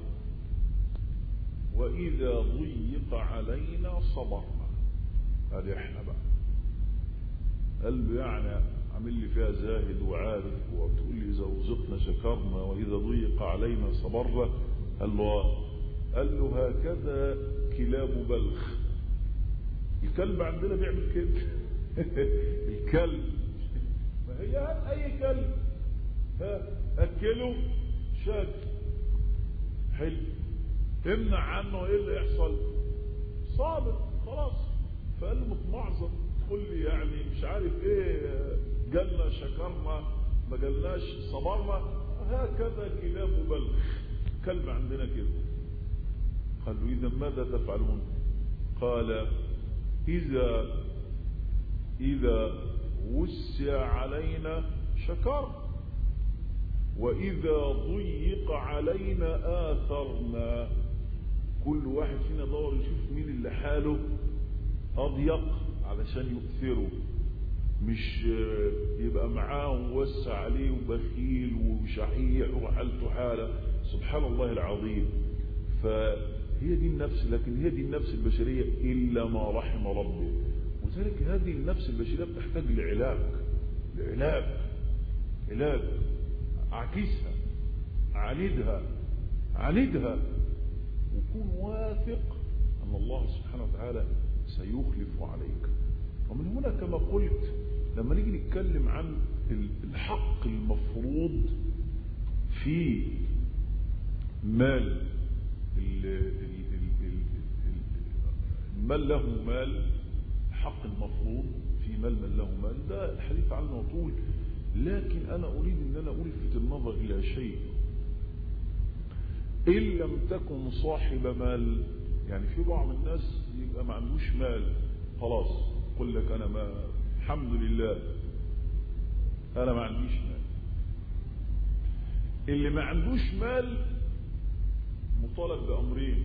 وإذا ضيق علينا صبرنا. هذه احنا بقى. قال له يعني عامل لي فيها زاهد وعارف، وتقول لي إذا رزقنا شكرنا وإذا ضيق علينا صبرنا. قال له قال له هكذا كلاب بلخ. الكلب عندنا بيعمل كده. الكلب ما هي أي كلب ها أكله شاك حلو، امنع عنه ايه اللي يحصل؟ صابر خلاص. فقال له متمعظم تقول لي يعني مش عارف ايه، جالنا شكرنا ما جالناش صبرنا. هكذا كلاب بلخ، كلب عندنا كده. قال له إذا ماذا تفعلون؟ قال إذا إذا وسع علينا شكر، وإذا ضيق علينا آثرنا. كل واحد فينا دور يشوف مين اللي حاله أضيق علشان يؤثره، مش يبقى معاه ووسع عليه وبخيل وشحيح وحالته حالة. سبحان الله العظيم. فهي دي النفس، لكن هي دي النفس البشرية إلا ما رحم ربي. وذلك هذه النفس البشرية بتحتاج لعلاج، لعلاج علاج عكسها، عاندها عاندها، وكون واثق أن الله سبحانه وتعالى سيخلف عليك. ومن هنا كما قلت لما نيجي نتكلم عن الحق المفروض في مال من له مال، حق المفروض في مال من له مال، ده الحديث عنه طول، لكن أنا أريد أن أنا ألفت النظر إلى شيء. إن لم تكن صاحب مال، يعني في بعض الناس يبقى ما عندوش مال خلاص يقول لك أنا ما الحمد لله أنا ما عنديش مال. اللي ما عندوش مال مطالب بأمرين.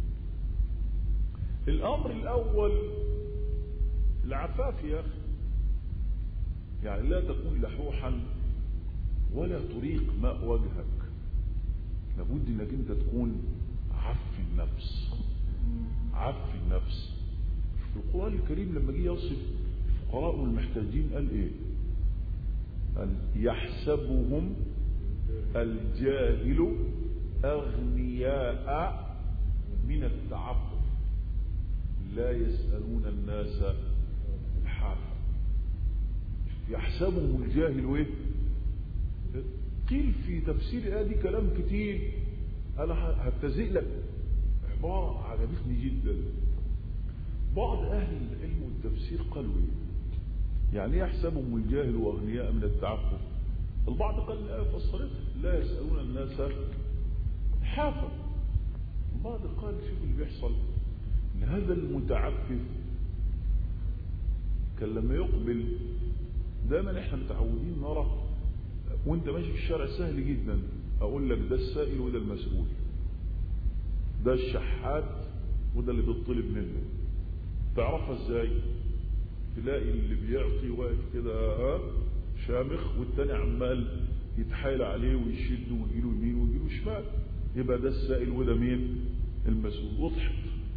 الأمر الأول العفاف يا أخي، يعني لا تكون لحوحا ولا تريق ماء وجهك، لابد انك انت تكون عف النفس. عف النفس. في القرآن الكريم لما جه يصف الفقراء والمحتاجين قال ايه؟ قال يحسبهم الجاهل أغنياء من التعفف لا يسألون الناس الحافة. يحسبهم الجاهل ايه؟ قيل في تفسير هذه كلام كتير، انا هبتزئ لك عبارة عجبتني جدا. بعض اهل العلم والتفسير قالوا ايه؟ يعني يحسبهم الجاهل واغنياء من التعفف. البعض قال الآية فسرتها لا يسألون الناس حافة. البعض قال شوف اللي بيحصل ان هذا المتعفف كان لما يقبل، دائما احنا متعودين نرى وانت ماشي في الشارع سهل جدا اقول لك ده السائل وده المسؤول، ده الشحات وده اللي بيطلب منه. تعرفها ازاي؟ تلاقي اللي بيعطي واقف كده ها شامخ، والتاني عمال يتحايل عليه ويشده ويجيله يمين ويجيله شمال، يبقى ده السائل وده مين؟ المسؤول. وضحت.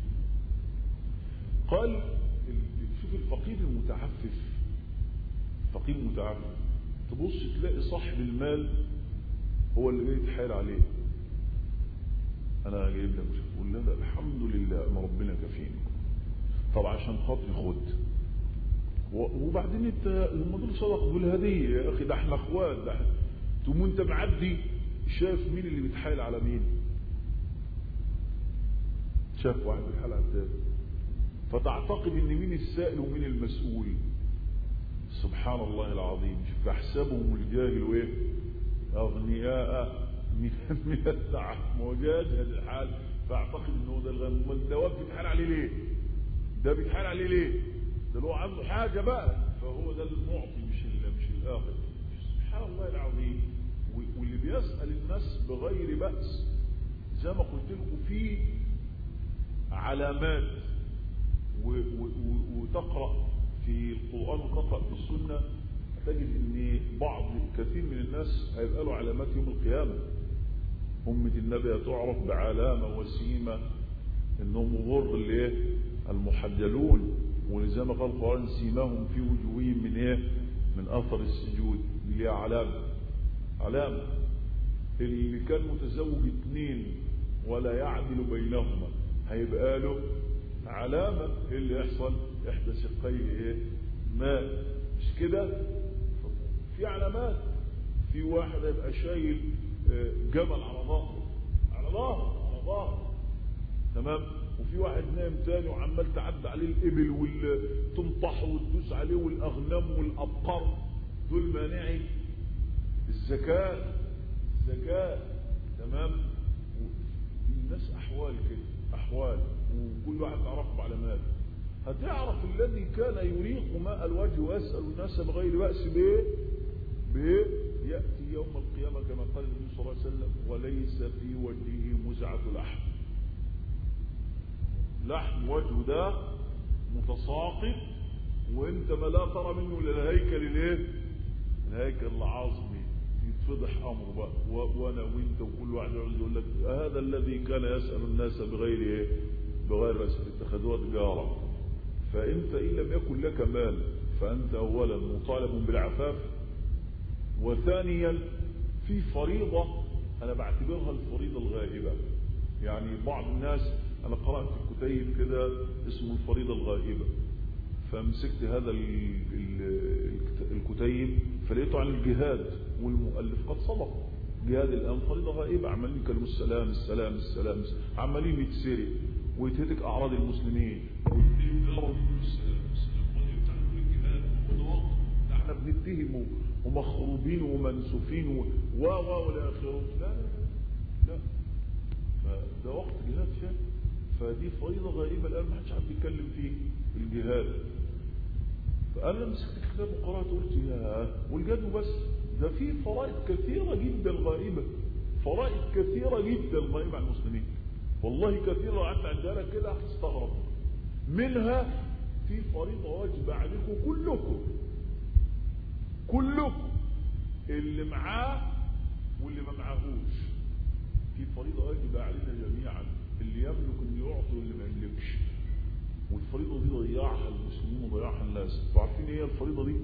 قال شوف الفقير المتعفف، فقير متعفف تبص تلاقي صاحب المال هو اللي جاي يتحايل عليه، انا جايب لك مش هتقول لا لا الحمد لله ان ربنا كفيني، طب عشان خاطري خد. وبعدين انت هم دول صدقوا بالهديه يا اخي، ده احنا اخوات، ده تقوم انت معدي شايف مين اللي بيتحايل على مين، شاف واحد بيتحايل على التاني، فتعتقد ان مين السائل ومين المسؤول. سبحان الله العظيم، فاحسبهم الجاهل وايه؟ اغنياء من من التعب، وجاهد هذا الحال، فاعتقد انه ده الغني. امال ده بيتحال عليه ليه؟ ده بيتحال عليه ليه؟ ده هو عنده حاجه بقى، فهو ده المعطي مش مش الاخر. سبحان الله العظيم. واللي بيسال الناس بغير باس، زي ما قلت لكم، في علامات، وتقرا في القران وتقرا في السنه تجد ان بعض كثير من الناس هيبقى له علامات يوم القيامه. امه النبي هتعرف بعلامه وسيمه انهم غر الايه؟ المحجلون. ولزي ما قال القران سيماهم في وجوههم من ايه؟ من اثر السجود. دي ليها علامه. علامه اللي كان متزوج اثنين ولا يعدل بينهما هيبقى له علامه. ايه اللي يحصل؟ احدى شقيه ايه؟ ماء. مش كده؟ في علامات. في واحد يبقى شايل جمل على ظهره، على ظهره على ظهره تمام. وفي واحد نايم تاني وعمال تعدى عليه الابل وتنطح وتدوس عليه والاغنام والابقار. دول مانعي الزكاه. الزكاه تمام. الناس احوال كده، احوال، وكل واحد تعرفه بعلامات. هتعرف الذي كان يريق ماء الوجه ويسأل الناس بغير بأس بايه؟ بايه؟ يأتي يوم القيامة كما قال النبي صلى الله عليه وسلم: وليس في وجهه مزعة لحم. لحم وجهه ده متساقط، وانت ما لا ترى منه الا الهيكل الايه؟ الهيكل العظمي. يتفضح امره بقى، وانا وانت وكل واحد يقول لك هذا الذي كان يسأل الناس بغير ايه؟ بغير بأس، اتخذوها تجارة. فانت ان لم يكن لك مال فانت اولا مطالب بالعفاف، وثانيا في فريضة انا بعتبرها الفريضة الغائبة. يعني بعض الناس، انا قرأت في كتيب كده اسمه الفريضة الغائبة، فمسكت هذا الكتيب فلقيته عن الجهاد، والمؤلف قد صدق. جهاد الان فريضة غائبة، عمالين يكلموا السلام السلام السلام، عمالين يتسرق ويتهتك اعراض المسلمين. احنا بنتهمه ومخروبين ومنسوفين و و والى اخره. لا لا لا، فده وقت جهاد فيه. فدي فريضه غائبه الان ما حدش عارف يتكلم فيه الجهاد. فانا مسكت الكتاب وقرات قلت يا والجهاد بس، ده في فرائض كثيره جدا غائبه، فرائض كثيره جدا غائبه عن المسلمين. والله كثيره، قعدت عندنا كده هتستغرب منها. في فريضه واجبه عليكم كلكم، كلكم اللي معاه واللي ما معاهوش. في فريضه واجبه علينا جميعا، اللي يملك اللي يعطي واللي ما يملكش. والفريضه دي ضيعها المسلمين وضيعها الناس. انتوا عارفين ايه هي الفريضه دي؟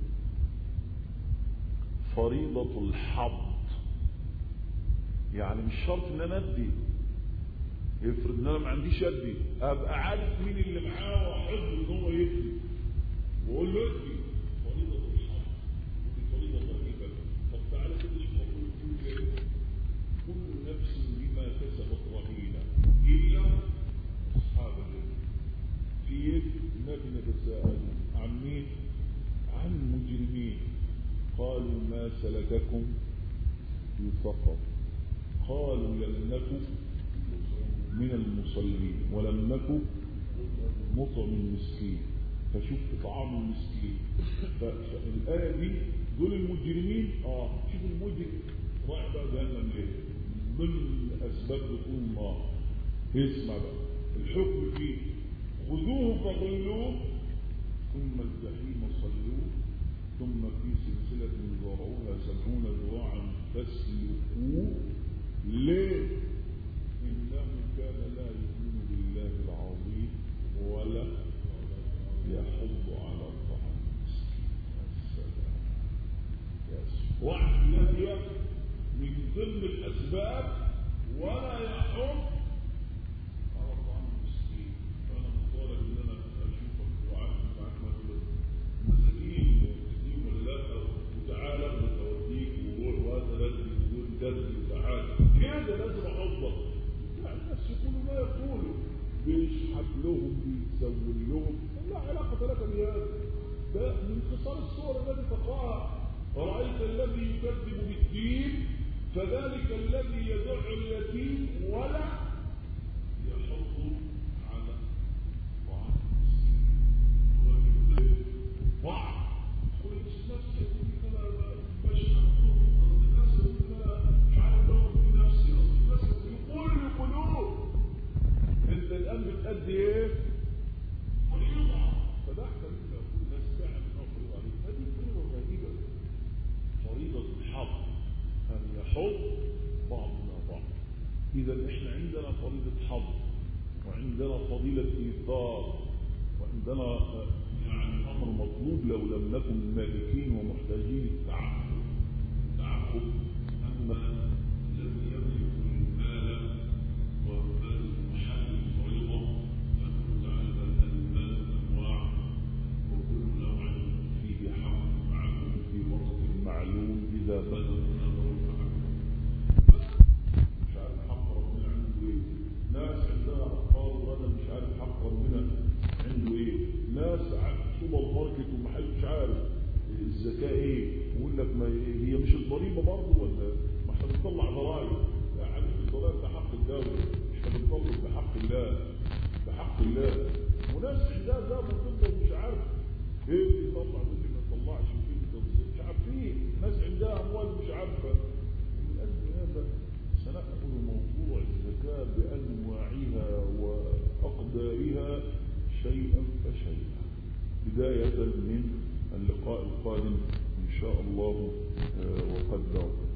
فريضه الحظ. يعني مش شرط ان انا ادي، يفرض ان انا ما عنديش ادي، ابقى عارف مين اللي معاه واحب ان هو يدي واقول له ادي. فريضه الحظ ودي فريضه غريبه. طب تعالى كده شوف مقول كل نفس بما كسبت رهينه الا اصحاب الجنه. في النبي نتساءلون عن مين؟ عن المجرمين. قالوا ما سلككم في سقر؟ قالوا لم نكن من المصلين ولم نكن نطعم المسكين. فشوف طعام المسكين. فالآية دي دول المجرمين. اه شوف المجرم رايح بقى جهنم ليه؟ من اسباب دخول النار. اسمع بقى الحكم فيه: خذوه فغلوه ثم الجحيم صلوه ثم في سلسلة ذرعها سبعون ذراعا فاسلكوه. ليه؟ إنه كان لا يؤمن بالله العظيم ولا يحض على طعام المسكين. السلام. واحد نهي من ضمن الأسباب ولا يحض على طعام المسكين. فأنا مطالب إن أنا أشوفك وأعرف معك مثلا مساكين ومسكين ولا لا، وتعالى وتوديك وروح وهذا لازم يقول درس وتعالى كده لازم أحضر. الناس يقولوا ما يقولوا، بيشحت لهم بيتسول لهم، لا علاقة لك بهذا. ده من خصال الصور التي تقرأها. رأيت الذي يكذب بالدين فذلك الذي يدع اليتيم ولا يحض على طعام المسكين. وعد قل نفسك كما بشر الناس كما فعل لهم في نفسي الناس يقول القلوب انت الان بتأدي ايه؟ فريضة. فده احسن من اقول الناس فعلا انها فريضة عليك. هذه فريضة غريبة، فريضة الحق ان يحض بعضنا بعض. اذا احنا عندنا فريضة حظ وعندنا فضيلة ايثار وعندنا يعني امر مطلوب لو لم نكن مالكين ومحتاجين التعهد. التعهد اما الذي يملك المال والمال محل الفريضة فكل هذا المال انواع وكل نوع فيه حق معلوم في وقت معلوم اذا بلغ ناس عندها أفكار وغدا مش عارف حق ربنا عنده ايه. ناس سوبر ماركت ومحل مش عارف الزكاة ايه، ويقول لك ما هي مش الضريبة برضه ولا ما احنا بنطلع ضرائب. يا حبيبي الضرائب ده حق الدولة، احنا بنطلع بحق الله بحق الله. وناس عندها ده بتفضل مش عارف ايه اللي يطلع واللي ما يطلعش مش عارفين. ناس عندها اموال مش عارفه. ومن اجل هذا سنأخذ موضوع الزكاة بأنواعها وأقدارها شيئا فشيئا بداية من اللقاء القادم إن شاء الله وقدر.